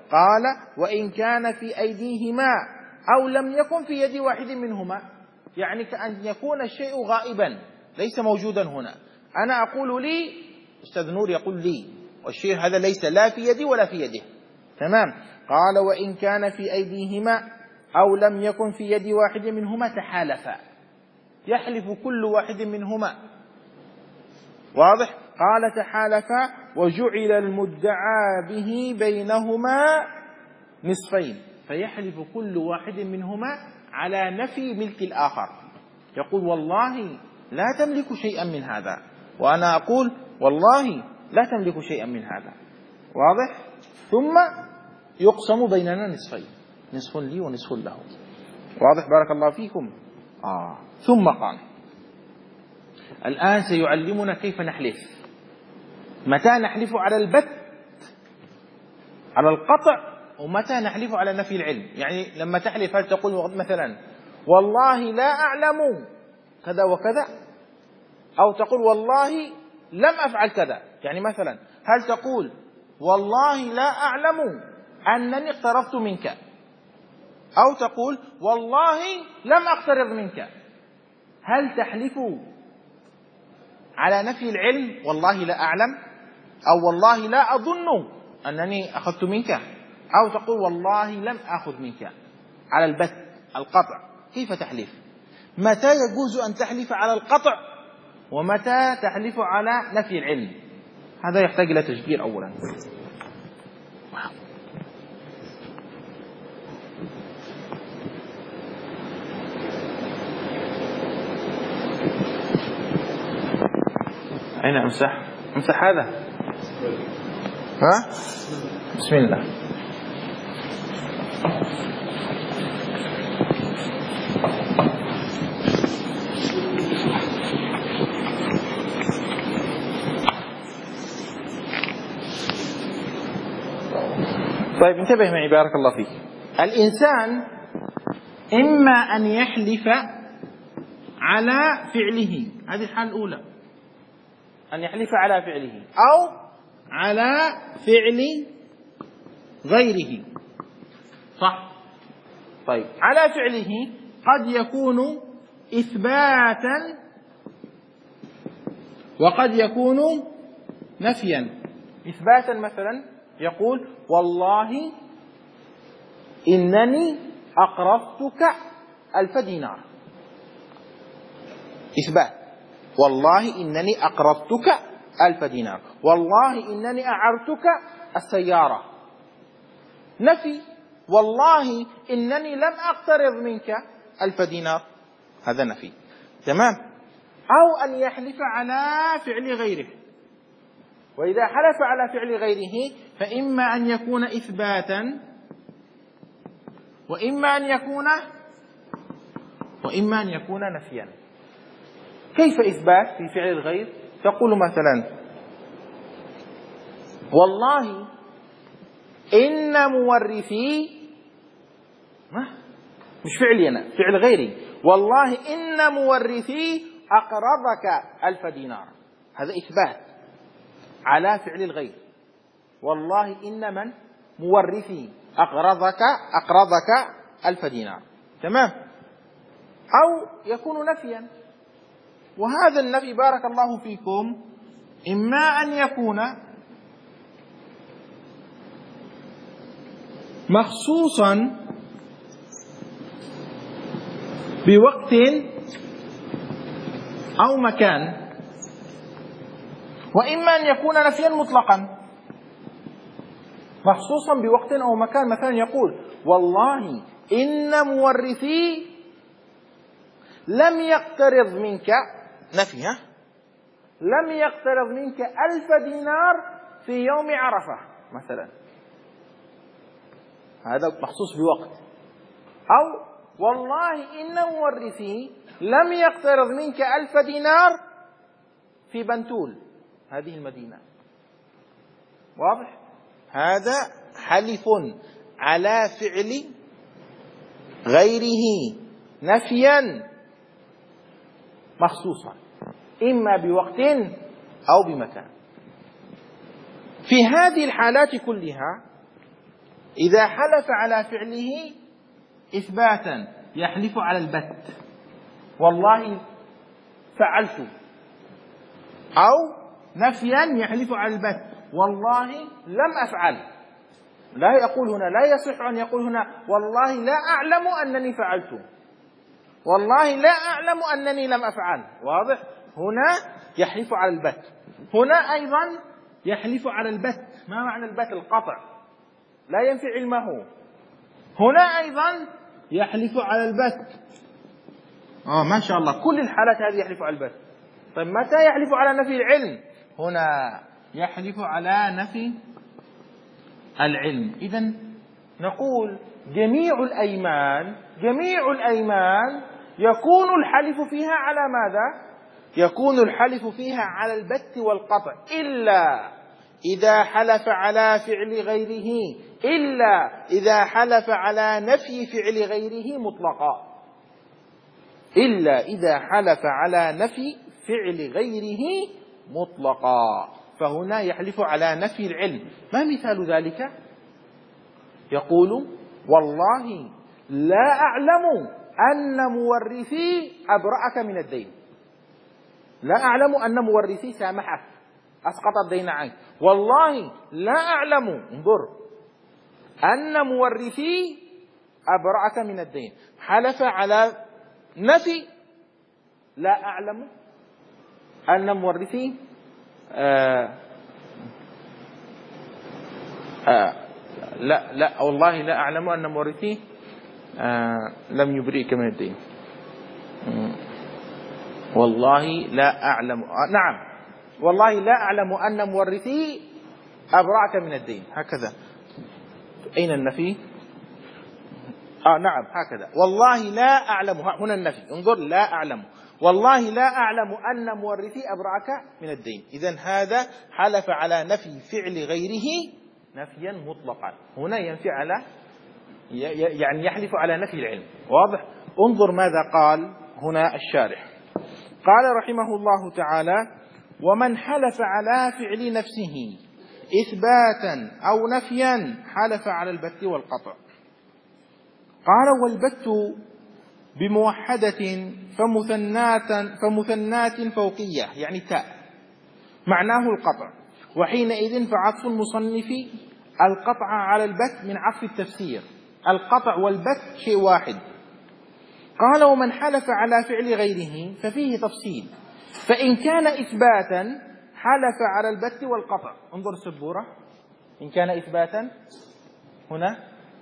قال وإن كان في أيديهما أو لم يكن في يد واحد منهما، يعني كأن يكون الشيء غائبا ليس موجودا هنا. أنا أقول لي، أستاذ نور يقول لي، والشيء هذا ليس لا في يدي ولا في يده. تمام. قال وإن كان في أيديهما أو لم يكن في يد واحد منهما تحالفا، يحلف كل واحد منهما. واضح؟ قال تحالفا وجعل المدعى به بينهما نصفين، فيحلف كل واحد منهما على نفي ملك الآخر. يقول والله لا تملك شيئا من هذا، وأنا أقول والله لا تملك شيئا من هذا. واضح؟ ثم يقسم بيننا نصفين، نصف لي ونصف له. واضح؟ بارك الله فيكم. آه. ثم قال الآن سيعلمنا كيف نحلف. متى نحلف على البت، على القطع، ومتى نحلف على نفي العلم. يعني لما تحلف هل تقول مثلا والله لا أعلم كذا وكذا، أو تقول والله لم أفعل كذا. يعني مثلا هل تقول والله لا أعلم أنني اقترضت منك، أو تقول والله لم أقترض منك. هل تحلف على نفي العلم والله لا أعلم، أو والله لا أظن أنني أخذت منك، أو تقول والله لم أخذ منك على البت القطع؟ كيف تحلف؟ متى يجوز أن تحلف على القطع، ومتى تحلف على نفي العلم؟ هذا يحتاج إلى تشجير أولا. أين أمسح؟ أمسح هذا؟ ها؟ بسم الله. طيب انتبه معي بارك الله فيك. الإنسان إما أن يحلف على فعله، هذه الحالة الأولى، أن يحلف على فعله، أو على فعل غيره. صح؟ طيب على فعله قد يكون إثباتا وقد يكون نفيا. إثباتا مثلا يقول والله إنني أقرضتك ألف دينار، إثبات. والله إنني أقرضتك ألف دينار. والله إنني أعرتك السيارة. نفي، والله إنني لم أقترض منك ألف دينار، هذا نفي. تمام. أو أن يحلف على فعل غيره، وإذا حلف على فعل غيره فإما أن يكون إثباتا وإما أن يكون وإما أن يكون نفيا. كيف إثبات في فعل الغير؟ تقول مثلا والله إن مورثي، مش فعلي أنا، فعل غيري، والله إن مورثي أقرضك ألف دينار، هذا إثبات على فعل الغير. والله إن من مورثي أقرضك أقرضك ألف دينار. تمام. أو يكون نفيا، وهذا النفي بارك الله فيكم إما أن يكون مخصوصا بوقت أو مكان، وإما أن يكون نفيا مطلقا. مخصوصا بوقت أو مكان، مثلا يقول والله إن مورثي لم يقترض منك، نفي، ها، لم يقترض منك ألف دينار في يوم عرفة مثلا، هذا مخصوص بوقت. أو والله إن مورثي لم يقترض منك ألف دينار في بنتول، هذه المدينة. واضح؟ هذا حلف على فعل غيره نفيا مخصوصا، إما بوقت أو بمكان. في هذه الحالات كلها إذا حلف على فعله إثباتا يحلف على البت، والله فعلت، أو نفيا يحلف على البت، والله لم أفعل. لا يقول هنا، لا يصح أن يقول هنا والله لا أعلم أنني فعلت، والله لا أعلم أنني لم أفعل. واضح؟ هنا يحلف على البت، هنا أيضا يحلف على البت. ما معنى البت؟ القطع، لا ينفي علمه. هنا أيضا يحلف على البت. آه ما شاء الله، كل الحالات هذه يحلف على البت. طيب متى يحلف على نفي العلم؟ هنا يحلف على نفي العلم. إذن نقول جميع الأيمان جميع الأيمان يكون الحلف فيها على ماذا؟ يكون الحلف فيها على البت والقطع، إلا إذا حلف على فعل غيره، إلا إذا حلف على نفي فعل غيره مطلقا، إلا إذا حلف على نفي فعل غيره مطلقا، فهنا يحلف على نفي العلم. ما مثال ذلك؟ يقول والله لا أعلم أن مورثي أبرأك من الدين، لا أعلم أن مورثي سامحك أسقط الدين عنك، والله لا أعلم انظر أن مورثي أبرأك من الدين. حلف على نفي لا أعلم أن مورثي آه آه لا لا والله لا أعلم أن مورثي آه لم يبرئك من الدين. والله لا أعلم آه نعم والله لا أعلم أن مورثي أبرأك من الدين. هكذا. أين النفي؟ آه نعم هكذا. والله لا أعلم، هنا النفي، انظر لا أعلم، والله لا أعلم أن مورثي أبرأك من الدين. إذن هذا حلف على نفي فعل غيره نفيا مطلقا. هنا ينفي على يعني يحلف على نفي العلم. واضح؟ انظر ماذا قال هنا الشارح. قال رحمه الله تعالى: ومن حلف على فعل نفسه إثباتا أو نفيا حلف على البت والقطع. قال: والبت بموحدة فمثنات فمثنات فوقية يعني تاء معناه القطع، وحينئذ فعطف المصنف القطع على البت من عطف التفسير، القطع والبت شيء واحد. قال: ومن حلف على فعل غيره ففيه تفصيل، فإن كان إثباتا حلف على البت والقطع. انظر السبورة، إن كان إثباتا هنا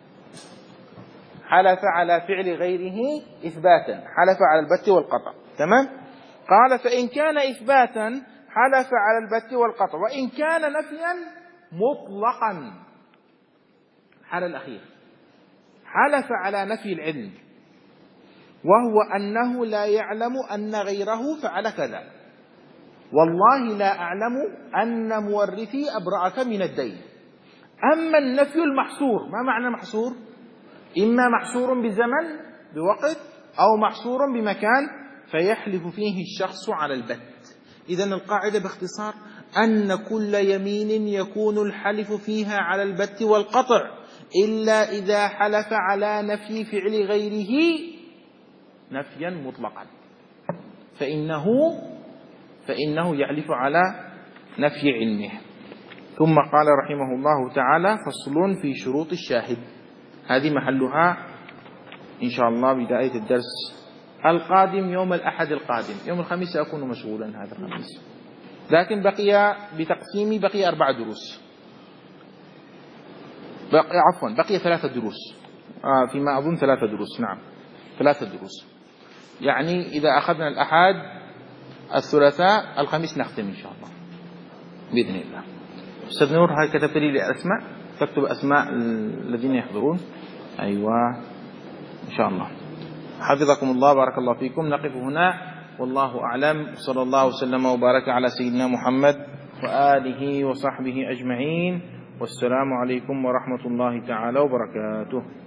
حلف على فعل غيره إثباتا حلف على البت والقطع. تمام؟ قال: فإن كان إثباتا حلف على البت والقطع، وإن كان نفيا مطلقا حال الأخير حلف على نفي العلم، وهو أنه لا يعلم أن غيره فعل كذا. والله لا أعلم أن مورثي أبرأك من الدين. أما النفي المحصور، ما معنى محصور؟ إما محصور بزمن بوقت أو محصور بمكان، فيحلف فيه الشخص على البت. إذن القاعدة باختصار أن كل يمين يكون الحلف فيها على البت والقطع إلا إذا حلف على نفي فعل غيره نفيا مطلقا، فإنه فإنه يحلف على نفي علمه. ثم قال رحمه الله تعالى: فصل في شروط الشاهد. هذه محلها إن شاء الله بداية الدرس القادم يوم الأحد القادم. يوم الخميس سأكون مشغولا هذا الخميس، لكن بقي بتقسيمي بقي أربع دروس، بقي عفوا بقي ثلاثة دروس آه فيما أظن ثلاثة دروس نعم ثلاثة دروس. يعني إذا أخذنا الأحد الثلاثاء الخميس نختم إن شاء الله بإذن الله. أستاذ نور هاي كتبت لي الأسماء، تكتب أسماء الذين يحضرون. أيوة إن شاء الله. حفظكم الله، بارك الله فيكم. نقف هنا والله أعلم، صلى الله وسلم وبارك على سيدنا محمد وآله وصحبه أجمعين، والسلام عليكم ورحمة الله تعالى وبركاته.